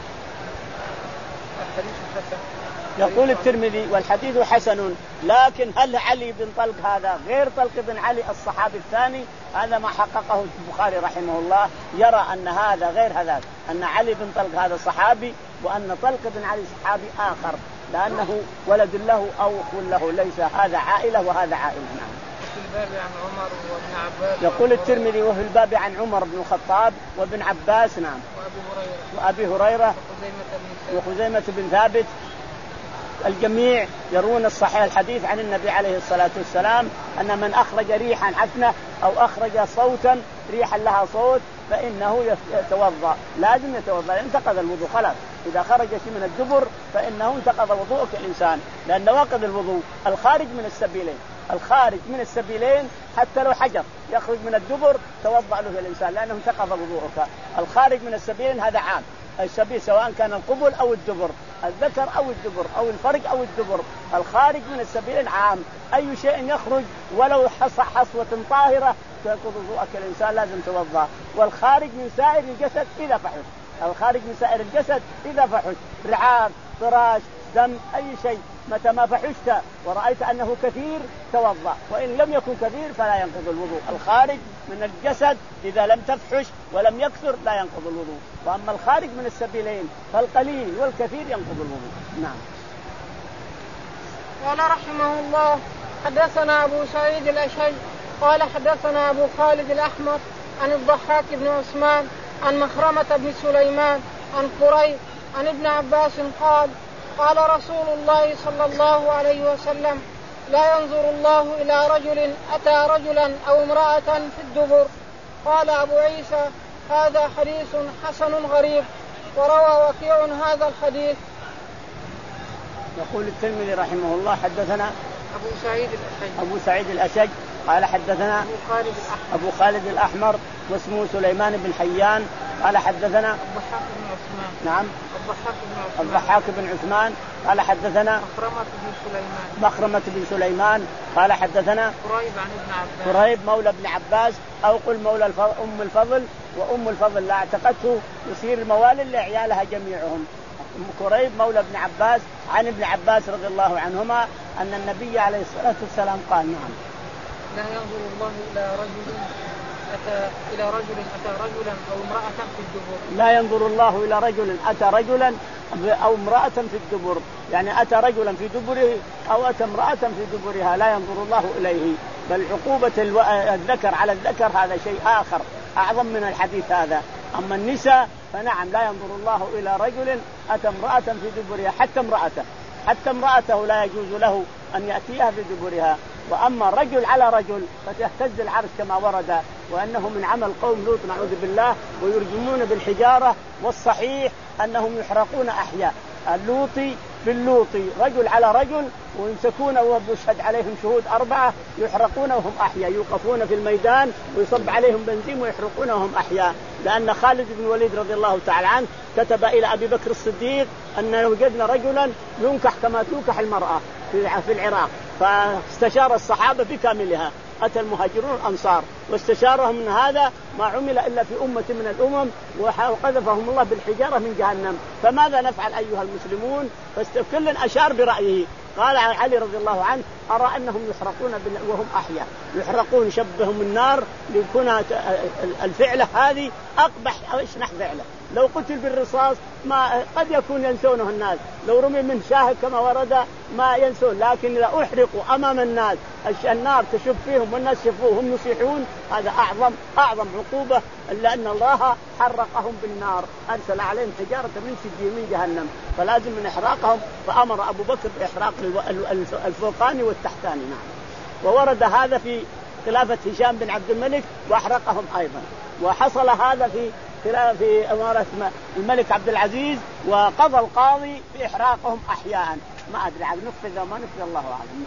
الحديث حسن. يقول الترمذي: والحديث حسن، لكن هل علي بن طلق هذا غير طلق بن علي الصحابي الثاني؟ هذا ما حققه البخاري رحمه الله، يرى أن هذا غير هذا، أن علي بن طلق هذا صحابي وأن طلق بن علي صحابي آخر، لأنه ولد له أو أخو له، ليس هذا عائلة وهذا عائلة. نعم. في الباب عن عمر وابن عباس. يقول الترمذي: وفي الباب عن عمر بن الخطاب وابن عباس. نعم. وأبي هريرة وأبي هريرة وخزيمة بن ثابت. الجميع يرون الصحيح الحديث عن النبي عليه الصلاة والسلام أن من أخرج ريحا عفنة أو أخرج صوتا ريحا لها صوت فإنه يتوضأ، لازم يتوضأ، انتقض الوضوء خلاص. إذا خرج شيء من الدبر فإنه انتقض وضوءك الإنسان، لأن نواقض الوضوء الخارج من السبيلين، الخارج من السبيلين حتى لو حجر يخرج من الدبر توضأ له الإنسان لأنه انتقض وضوءك. الخارج من السبيلين هذا عام، السبيل سواء كان القبل أو الدبر، الذكر أو الدبر أو الفرج أو الدبر، الخارج من السبيلين عام، أي شيء يخرج ولو حصى حصوة طاهرة تنقض وضوءك الإنسان لازم توضأ. والخارج من سائر الجسد إذا فحش، الخارج من سائر الجسد إذا فحش، رعاف، فراش، دم، أي شيء، متى ما فحشت ورأيت أنه كثير توضأ، وإن لم يكن كثير فلا ينقض الوضوء. الخارج من الجسد إذا لم تفحش ولم يكثر لا ينقض الوضوء، وأما الخارج من السبيلين فالقليل والكثير ينقض الوضوء. نعم. قال رحمه الله: حدثنا أبو سعيد الأشج قال حدثنا أبو خالد الأحمر عن الضحاك بن عثمان عن مخرمة بن سليمان عن قريب عن ابن عباس قال: قال رسول الله صلى الله عليه وسلم: لا ينظر الله إلى رجل أتى رجلا أو امرأة في الدبر. قال أبو عيسى: هذا حديث حسن غريب. وروى وكيع هذا الحديث. يقول الترمذي رحمه الله: حدثنا أبو سعيد الأشج أبو سعيد الأشج قال حدثنا أبو خالد الأحمر, أبو خالد الأحمر واسمه سليمان بن حيان قال حدثنا الضحاك بن عثمان. نعم. الضحاك بن عثمان الضحاك بن عثمان قال حدثنا مخرمة بن سليمان مخرمة بن سليمان قال حدثنا قريب عن ابن عباس قريب مولى ابن عباس أو قل مولى الفضل أم الفضل وأم الفضل لا اعتقته يصير موال لعيالها جميعهم. أم كريب مولى ابن عباس عن ابن عباس رضي الله عنهما أن النبي عليه الصلاة والسلام قال نعم لا ينظر الله إلى رجل أتى إلى رجل أتى رجلا أو امرأة في الدبر. لا ينظر الله إلى رجل أتى رجلا أو امرأة في الدبر، يعني أتى رجلا في دبره أو أتى امرأة في دبرها لا ينظر الله إليه، بل عقوبة الذكر على الذكر هذا شيء آخر أعظم من الحديث هذا. أما النساء فنعم لا ينظر الله إلى رجل أتى امرأة في دبرها، حتى امرأته حتى امرأته لا يجوز له أن يأتيها في دبرها. وأما رجل على رجل فتهتز العرش كما ورد، وأنه من عمل قوم لوط نعوذ بالله، ويرجمون بالحجارة، والصحيح أنهم يحرقون أحياء. اللوطي باللوطي رجل على رجل ويمسكون ويشهد عليهم شهود أربعة يحرقون وهم أحياء، يوقفون في الميدان ويصب عليهم بنزين ويحرقون وهم أحياء. لأن خالد بن الوليد رضي الله تعالى عنه كتب إلى أبي بكر الصديق أن وجدنا رجلا ينكح كما تنكح المرأة في العراق، فاستشار الصحابة بكاملها، أتى المهاجرون الأنصار واستشارهم من هذا ما عمل إلا في أمة من الأمم وقذفهم الله بالحجارة من جهنم، فماذا نفعل أيها المسلمون؟ فكل أشار برأيه. قال علي رضي الله عنه أرى أنهم يحرقون وهم أحياء، يحرقون شبهم النار ليكون الفعلة هذه أقبح أو أشنح فعلة. لو قتل بالرصاص ما قد يكون ينسونه الناس، لو رمي من شاهق كما ورد ما ينسون، لكن إذا أحرقوا أمام الناس النار تشب فيهم والناس شفوهم يصيحون هذا أعظم أعظم عقوبة، إلا أن الله حرقهم بالنار، أرسل عليهم حجارة من سجيل من جهنم، فلازم من إحراقهم. فأمر أبو بكر بإحراق الفوقاني والتحتاني. نعم. وورد هذا في خلافة هشام بن عبد الملك وأحرقهم أيضا، وحصل هذا في في أمارة الملك عبد العزيز وقضى القاضي بإحراقهم أحياء. ما أدري عاد نفذ وما نفذ الله أعلم.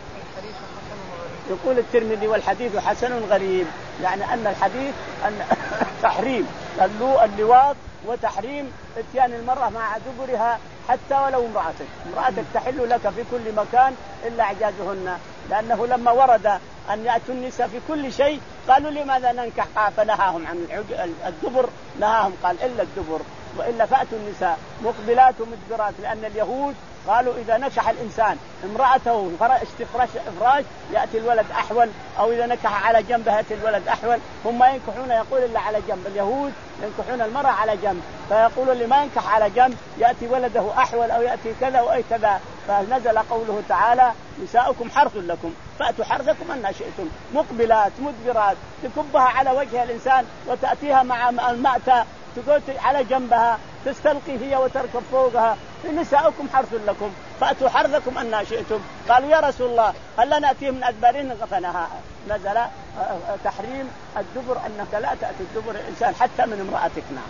يقول الترمذي والحديث حسن غريب، يعني أن الحديث أن تحريم اللواط وتحريم اتيان المرأة مع دبرها حتى ولو امرأتك امرأتك تحل لك في كل مكان إلا عجازهن، لأنه لما ورد أن يأتوا النساء في كل شيء قالوا لماذا ننكح؟ فنهاهم عن الدبر، نهاهم قال إلا الدبر، وإلا فأتوا النساء مقبلات ومدبرات، لأن اليهود قالوا إذا نكح الإنسان امرأته استفراش إفراش يأتي الولد أحول، أو إذا نكح على جنب يأتي الولد أحول. هم ينكحون يقول إلا على جنب، اليهود ينكحون المرأة على جنب، فيقولوا اللي ما ينكح على جنب يأتي ولده أحول أو يأتي كذا وأي كذا. فنزل قوله تعالى نساؤكم حرث لكم فأتوا حرثكم أن شئتم، مقبلات مدبرات، تكبها على وجه الإنسان وتأتيها مع المأتى تقول على جنبها، تستلقي هي وتركب فوقها. نساؤكم حرث لكم فأتوا حرثكم أن شئتم. قالوا يا رسول الله هل لا نأتيه من أدبارين؟ فنهى. نزل تحريم الدبر، أنك لا تأتي الدبر الإنسان حتى من امرأتك. نعم.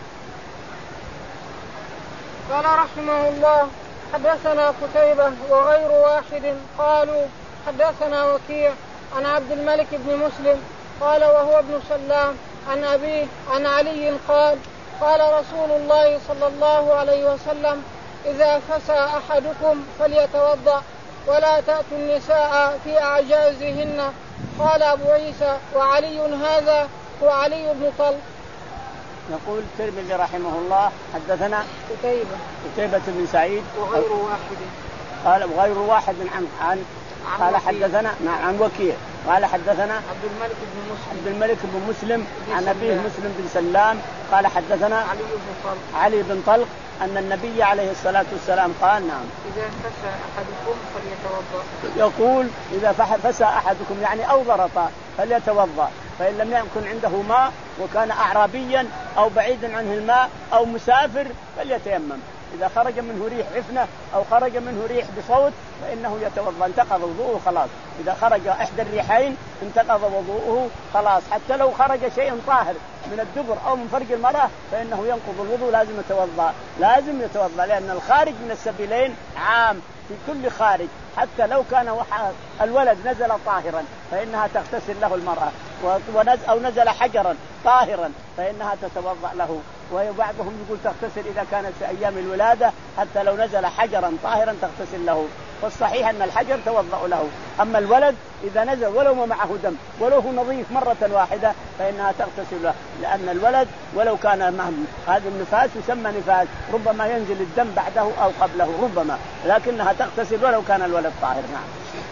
قال رحمه الله حدثنا قتيبة وغير واحد قالوا حدثنا وكيع عن عبد الملك بن مسلم قال وهو ابن سلام عن أبيه عن علي قال قال رسول الله صلى الله عليه وسلم إذا فسى أحدكم فليتوضأ ولا تأتوا النساء في أعجازهن. قال أبو عيسى وعلي هذا هو علي بن طلق. يقول الترمذي رحمه الله حدثنا قتيبة قتيبة بن سعيد وغير واحد قال وغير واحد عن عن قال حدثنا عن وكيع قال حدثنا عبد الملك بن مسلم عبد الملك بن مسلم عن أبيه مسلم بن سلام قال حدثنا علي بن طلق علي بن طلق أن النبي عليه الصلاة والسلام قال نعم إذا فسى أحدكم فليتوضأ. يقول إذا فسى أحدكم يعني أو ضرط فليتوضأ، فإن لم يكن عنده ماء وكان أعرابيا أو بعيدا عنه الماء أو مسافر فليتيمم. إذا خرج منه ريح عفنة أو خرج منه ريح بصوت فإنه يتوضأ، انتقض وضوءه خلاص. إذا خرج إحدى الريحين انتقض وضوءه خلاص، حتى لو خرج شيء طاهر من الدبر أو من فرج المرأة فإنه ينقض الوضوء، لازم يتوضأ لازم يتوضأ لأن الخارج من السبيلين عام في كل خارج، حتى لو كان الولد نزل طاهرا فإنها تغتسل له المرأة، أو نزل حجرا طاهرا فإنها تتوضأ له. وبعضهم يقول تغتسل إذا كانت في أيام الولادة، حتى لو نزل حجرا طاهرا تغتسل له. والصحيح أن الحجر توضأ له. أما الولد إذا نزل ولو ما معه دم ولو هو نظيف مرة واحدة فإنها تغتسل له، لأن الولد ولو كان معه هذا النفاس يسمى نفاس، ربما ينزل الدم بعده أو قبله ربما، لكنها تغتسل ولو كان الولد طاهر. نعم.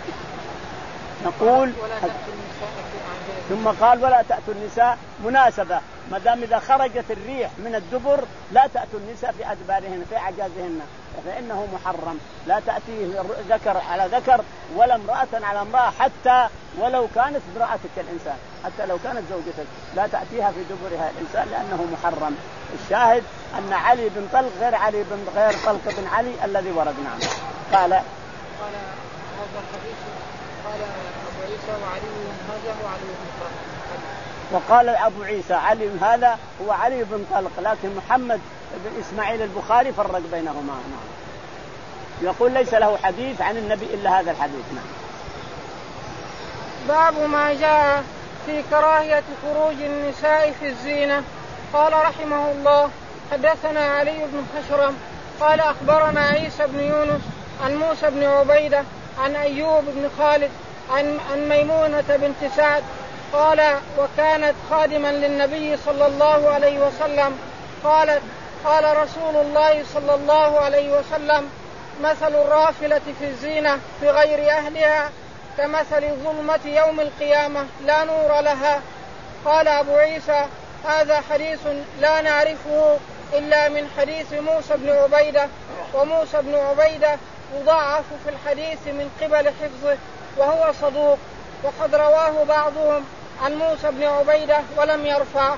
نقول ثم قال ولا تأتوا النساء مناسبة، ما دام إذا خرجت الريح من الدبر لا تأتوا النساء في أدبارهن في أعجازهن، فإنه محرم. لا تأتيه ذكر على ذكر ولا امرأة على امرأة، حتى ولو كانت امرأتك الإنسان، حتى لو كانت زوجتك لا تأتيها في دبرها الإنسان لأنه محرم. الشاهد أن علي بن طلق غير علي بن غير طلق بن علي الذي ورد. نعم. قال قال هذا الحديث قال أبو عيسى وعلي هذا وعلي بن طلق. وقال أبو عيسى علي هذا هو علي بن طلق، لكن محمد بن إسماعيل البخاري فرق بينهما. نعم. يقول ليس له حديث عن النبي إلا هذا الحديث. نعم. باب ما جاء في كراهية خروج النساء في الزينة. قال رحمه الله حدثنا علي بن خشرم قال أخبرنا عيسى بن يونس عن موسى بن عبيدة عن أيوب بن خالد عن, عن ميمونة بنت سعد قال وكانت خادما للنبي صلى الله عليه وسلم قالت قال رسول الله صلى الله عليه وسلم مثل الرافلة في الزينة في غير أهلها كمثل الظلمة يوم القيامة لا نور لها. قال أبو عيسى هذا حديث لا نعرفه إلا من حديث موسى بن عبيدة، وموسى بن عبيدة يضاعف في الحديث من قبل حفظه وهو صدوق، وقد رواه بعضهم عن موسى بن عبيدة ولم يرفع.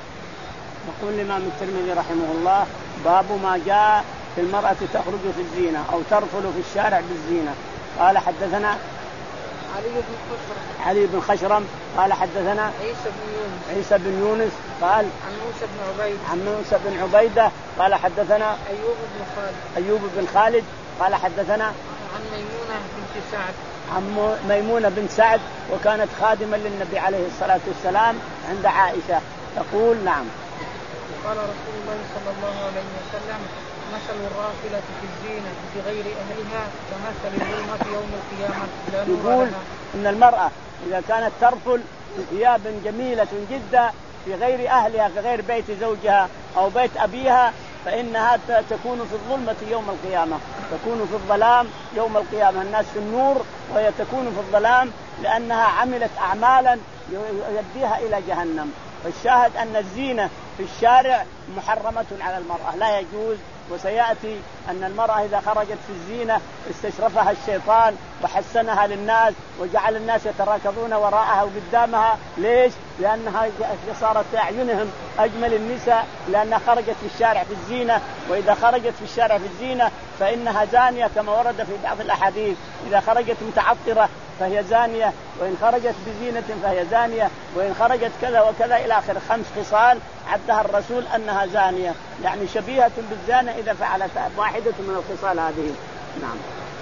يقول الإمام الترمذي رحمه الله باب ما جاء في المرأة تخرج في الزينة أو ترفل في الشارع بالزينة. قال حدثنا علي بن خشرم علي بن خشرم قال حدثنا عيسى بن يونس عيسى بن يونس قال عن موسى بن عبيدة عن موسى بن عبيدة قال حدثنا أيوب بن خالد أيوب بن خالد قال حدثنا عن ميمونة بنت سعد عن ميمونة بن سعد وكانت خادما للنبي عليه الصلاة والسلام عند عائشة تقول. نعم. قال رسول الله صلى الله عليه وسلم مثل الرافلة في الزينة بغير أهلها كمثل الظلمة يوم القيامة لا نور لها. يقول إن المرأة إذا كانت ترفل بثياب جميلة جدا في غير أهلها في غير بيت زوجها أو بيت أبيها فإنها تكون في الظلمة يوم القيامة، تكون في الظلام يوم القيامة. الناس في النور وهي تكون في الظلام لأنها عملت أعمالا يؤديها إلى جهنم. فالشاهد أن الزينة في الشارع محرمة على المرأة لا يجوز. وسيأتي أن المرأة إذا خرجت في الزينة استشرفها الشيطان وحسنها للناس وجعل الناس يتراكضون وراءها وقدامها. ليش؟ لأنها صارت في أعينهم أجمل النساء لأنها خرجت في الشارع في الزينة، وإذا خرجت في الشارع في الزينة فإنها زانية كما ورد في بعض الأحاديث. إذا خرجت متعطرة فهي زانية، وإن خرجت بزينة فهي زانية، وإن خرجت كذا وكذا إلى آخر خمس خصال عدها الرسول أنها زانية، يعني شبيهة بالزانة إذا فعلت واحدة من الخصال هذه. نعم.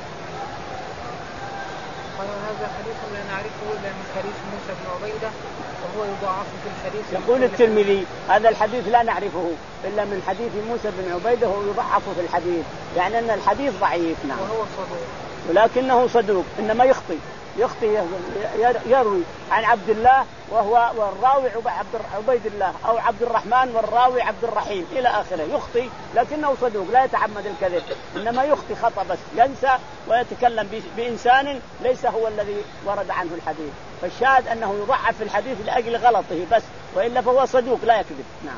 قال هذا حديث لا نعرفه إلا من حديث موسى بن عبيدة وهو يضاعف في الحديث. يقول الترمذي هذا الحديث لا نعرفه إلا من حديث موسى بن عبيدة وهو يضعف في الحديث، يعني أن الحديث ضعيف. نعم. وهو صدوق ولكنه صدوق إنما يخطئ يخطي يروي عن عبد الله وهو والراوي عبيد الله أو عبد الرحمن والراوي عبد الرحيم إلى آخره، يخطي لكنه صدوق لا يتعمد الكذب، إنما يخطي خطأ بس ينسى ويتكلم بإنسان ليس هو الذي ورد عنه الحديث. فالشاهد أنه يضعف في الحديث لأجل غلطه بس، وإلا فهو صدوق لا يكذب. نعم.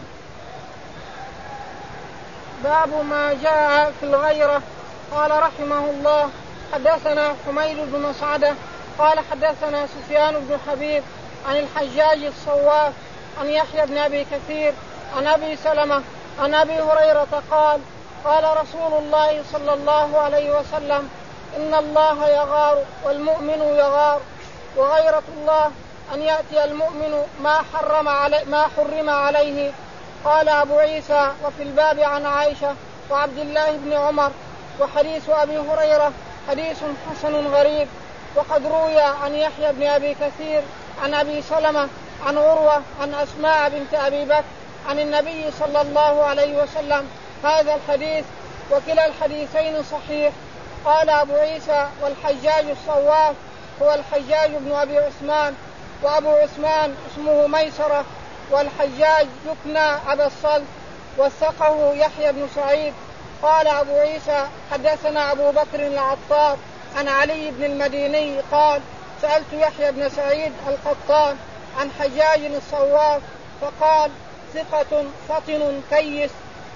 باب ما جاء في الغيرة. قال رحمه الله حدثنا حميد بن مسعدة قال حدثنا سفيان بن حبيب عن الحجاج الصواف عن يحيى بن أبي كثير عن أبي سلمة عن أبي هريرة قال قال رسول الله صلى الله عليه وسلم إن الله يغار والمؤمن يغار، وغيرة الله أن يأتي المؤمن ما حرم علي ما حرم عليه. قال أبو عيسى وفي الباب عن عائشة وعبد الله بن عمر. وحديث أبي هريرة حديث حسن غريب. وقد روي عن يحيى بن أبي كثير عن أبي سلمة عن عروة عن أسماء بنت أبي بكر عن النبي صلى الله عليه وسلم هذا الحديث، وكلا الحديثين صحيح. قال أبو عيسى: والحجاج الصواف هو الحجاج بن أبي عثمان، وأبو عثمان اسمه ميسرة، والحجاج يكنى أبا الصلت، وثقه يحيى بن سعيد. قال أبو عيسى: حدثنا أبو بكر العطار عن علي بن المديني قال: سألت يحيى بن سعيد القطان عن حجاج الصواف فقال: ثقة فطن كيس.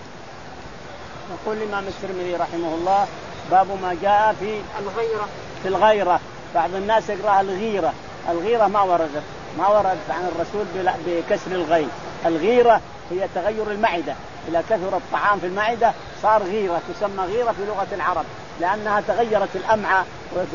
يقول الإمام الترمذي رحمه الله: باب ما جاء في الغيرة. في الغيرة. بعض الناس يقرأها الغيرة. الغيرة ما وردت ما وردت عن الرسول بكسر الغين. الغيرة هي تغير المعدة، إذا كثر الطعام في المعدة صار غيرة، تسمى غيرة في لغة العرب، لأنها تغيرت الأمعاء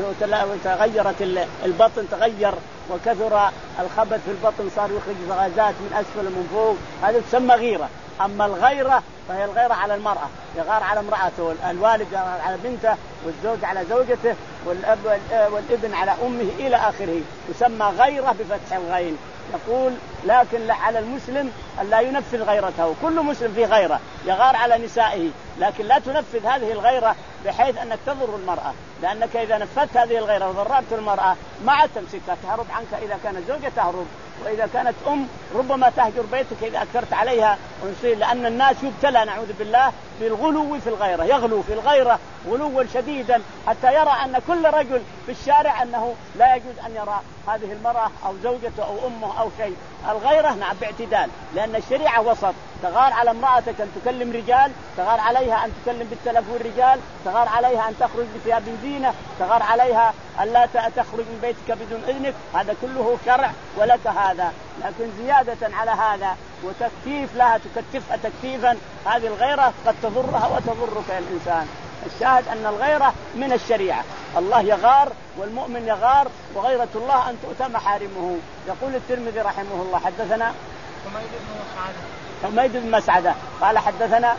وتغيرت البطن، تغير وكثر الخبث في البطن، صار يخرج غازات من أسفل ومن فوق، هذا تسمى غيرة. أما الغيرة فهي الغيرة على المرأة، يغار على امرأته، الوالد يغار على بنته، والزوج على زوجته، والأب والابن على أمه إلى آخره، تسمى غيرة بفتح الغين. يقول: لكن على المسلم أن لا ينفذ غيرته. كل مسلم فيه غيرة، يغار على نسائه، لكن لا تنفذ هذه الغيرة بحيث أنك تضر المرأة، لأنك إذا نفذت هذه الغيرة وضررت المرأة ما عاد تمسكها، تهرب عنك. إذا كانت زوجة تهرب، وإذا كانت أم ربما تهجر بيتك إذا أكثرت عليها ونصير. لأن الناس يبتلى نعوذ بالله بالغلو في الغيرة، يغلو في الغيرة غلوا شديدا حتى يرى أن كل رجل في الشارع أنه لا يجوز أن يرى هذه المرأة أو زوجته أو أمه أو شيء. الغيرة نعم باعتدال، لأن الشريعة وسط. تغار على امرأتك أن تكلم رجال، تغار عليها أن تكلم بالتلفون رجال، تغار عليها أن تخرج بثياب زينة، تغار عليها أن لا تخرج من بيتك بدون إذنك، هذا كله شرع ولك هذا. لكن زيادة على هذا وتكتيف لها، تكتفها تكتيفا، هذه الغيرة قد تضرها وتضرك يا الإنسان. الشاهد أن الغيرة من الشريعة، الله يغار والمؤمن يغار، وغيرة الله أن تؤتى محارمه. يقول الترمذي رحمه الله: حدثنا حميد بن مسعدة حميد بن مسعدة قال: حدثنا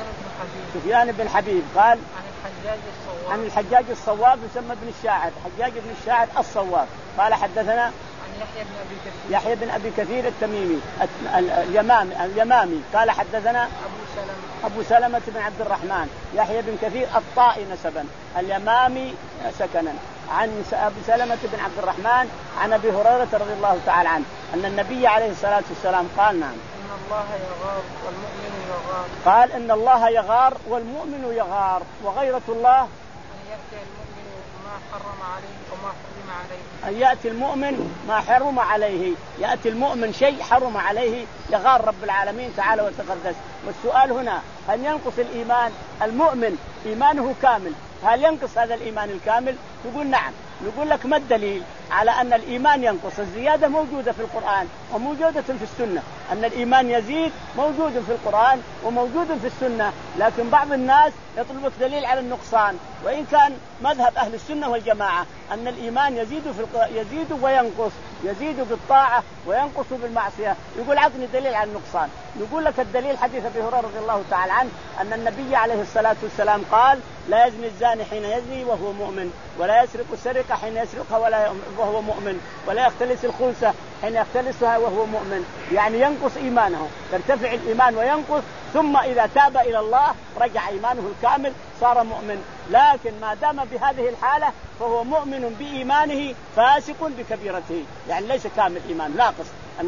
سفيان بن حبيب قال: عن الحجاج الصواب عن الحجاج الصواب يسمى ابن الشاعر، حجاج بن الشاعر الصواب. قال: حدثنا عن يحيى بن أبي كثير يحيى بن أبي كثير التميمي اليمامي اليمامي قال: حدثنا أبو سلمة أبو سلمة بن عبد الرحمن. يحيى بن كثير الطائي نسبا، اليمامي سكنا، عن أبو سلمة بن عبد الرحمن عن أبي هريرة رضي الله تعالى عنه أن النبي عليه الصلاة والسلام قال: نعم، إن الله يغار والمؤمن يغار. قال: إن الله يغار والمؤمن يغار. وغيرة الله أن يأتي المؤمن ما حرم عليه وما حرم عليه، أن يأتي المؤمن ما حرم عليه، يأتي المؤمن شيء حرم عليه يغار رب العالمين تعالى وتقدس. والسؤال هنا: هل ينقص الإيمان؟ المؤمن إيمانه كامل، هل ينقص هذا الإيمان الكامل؟ تقول نعم. نقول لك: ما الدليل على أن الإيمان ينقص؟ الزيادة موجودة في القرآن وموجودة في السنة، أن الإيمان يزيد موجود في القرآن وموجود في السنة، لكن بعض الناس يطلبك دليل على النقصان. وإن كان مذهب أهل السنة والجماعة أن الإيمان يزيد في الق... يزيد وينقص، يزيد بالطاعة وينقص بالمعصية، يقول: عطني دليل على النقصان. نقول لك الدليل حديث أبي هريرة رضي الله تعالى عنه أن النبي عليه الصلاة والسلام قال: لا يزني الزاني حين يزني وهو مؤمن، ولا يسرق السرقة حين يسرقها ولا وهو مؤمن، ولا يختلس الخلسة حين يختلسها وهو مؤمن. يعني ينقص إيمانه، ترتفع الإيمان وينقص، ثم إذا تاب إلى الله رجع إيمانه الكامل صار مؤمن. لكن ما دام بهذه الحالة فهو مؤمن بإيمانه فاسق بكبيرته، يعني ليس كامل إيمان، ناقص.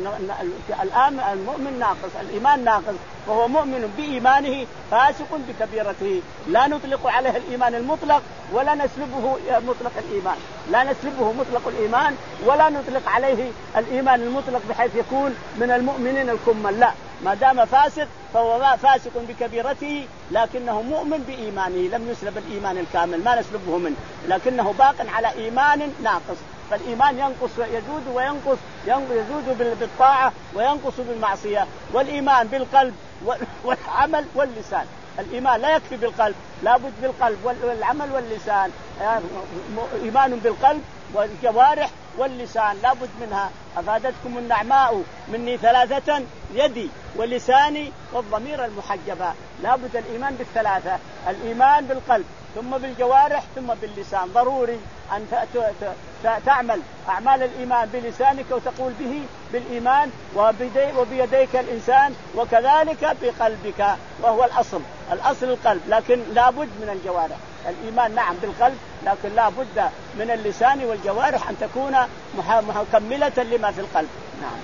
الآن المؤمن ناقص، الإيمان ناقص، فهو مؤمن بإيمانه فاسق بكبيرته. لا نطلق عليه الإيمان المطلق ولا نسلبه مطلق الإيمان، لا نسلبه مطلق الإيمان ولا نطلق عليه الإيمان المطلق بحيث يكون من المؤمنين الكمل، لا، ما دام فاسق فهو فاسق بكبيرته لكنه مؤمن بإيمانه، لم يسلب الإيمان الكامل، ما نسلبه منه، لكنه باق على إيمان ناقص. فالإيمان ينقص يزود وينقص، يزود بالطاعة وينقص بالمعصية. والإيمان بالقلب والعمل واللسان. الإيمان لا يكفي بالقلب، لابد بالقلب والعمل واللسان. إيمان بالقلب والجوارح واللسان لابد منها. أفادتكم النعماء مني ثلاثة: يدي ولساني والضمير المحجبة. لابد الإيمان بالثلاثة، الإيمان بالقلب ثم بالجوارح ثم باللسان. ضروري أن تعمل أعمال الإيمان بلسانك وتقول به بالإيمان، وبيديك الإنسان، وكذلك بقلبك، وهو الأصل، الأصل القلب، لكن لابد من الجوارح. الإيمان نعم بالقلب، لكن لا بد من اللسان والجوارح أن تكون مكملة لما في القلب. نعم.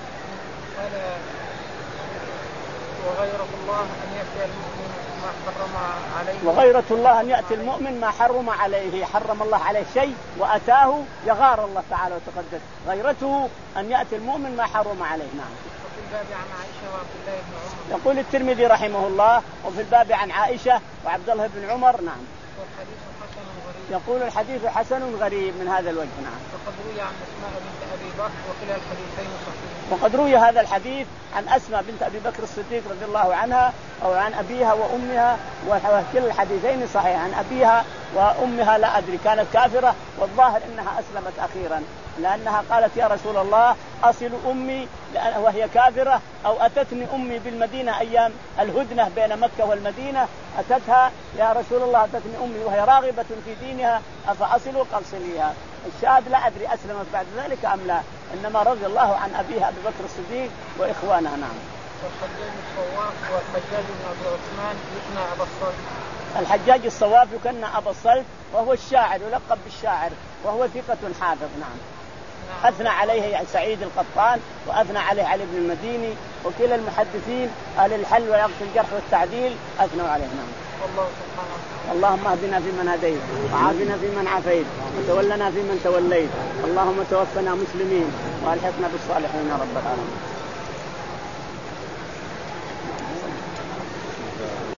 وغيرة الله أن يأتي المؤمن ما حرم عليه. وغيرة الله أن يأتي المؤمن ما حرم عليه، حرم الله عليه شيء وأتاه يغار الله تعالى وتقدس. غيرته أن يأتي المؤمن ما حرم عليه. نعم. وفي الباب عن عائشة وعبد الله بن عمر. يقول الترمذي رحمه الله وفي الباب عن عائشة وعبد الله بن عمر. نعم. والحديث حسن غريب. يقول الحديث حسن غريب من هذا الوجه. نعم. وقد روي عن أسماء بنت أبي بكر وكلا الحديثين صحيح. وقد روي هذا الحديث عن أسماء بنت أبي بكر الصديق رضي الله عنها أو عن أبيها وأمها، وكلا الحديثين صحيح. عن أبيها وأمها لا أدري كانت كافرة، والظاهر إنها أسلمت أخيرا، لأنها قالت يا رسول الله أصل أمي وهي كافرة، أو أتتني أمي بالمدينة أيام الهدنة بين مكة والمدينة، أتتها يا رسول الله أتتني أمي وهي راغبة في دينها أفأصل؟ قال صليها. الشاهد لا أدري أسلمت بعد ذلك أم لا، إنما رضي الله عن أبيها أبي بكر الصديق وإخوانها. نعم. والحجاج الصواف والحجاج بن أبي عثمان يكنى أبا الصلت. الحجاج الصواف يكنى أبا الصلت وهو الشاعر، يلقب بالشاعر، وهو ثقة حافظ. نعم. نعم. أثنى عليه سعيد القطان وأثنى عليه علي بن المديني، وكلا المحدثين أهل الحل وعقد الجرح والتعديل أثنوا عليه. نعم. والله سبحانه وتعالى. اللهم اهدنا فيمن هديت، وعافنا فيمن عافيت، وتولنا فيمن توليت، اللهم توفنا مسلمين والحقنا بالصالحين يا رب العالمين.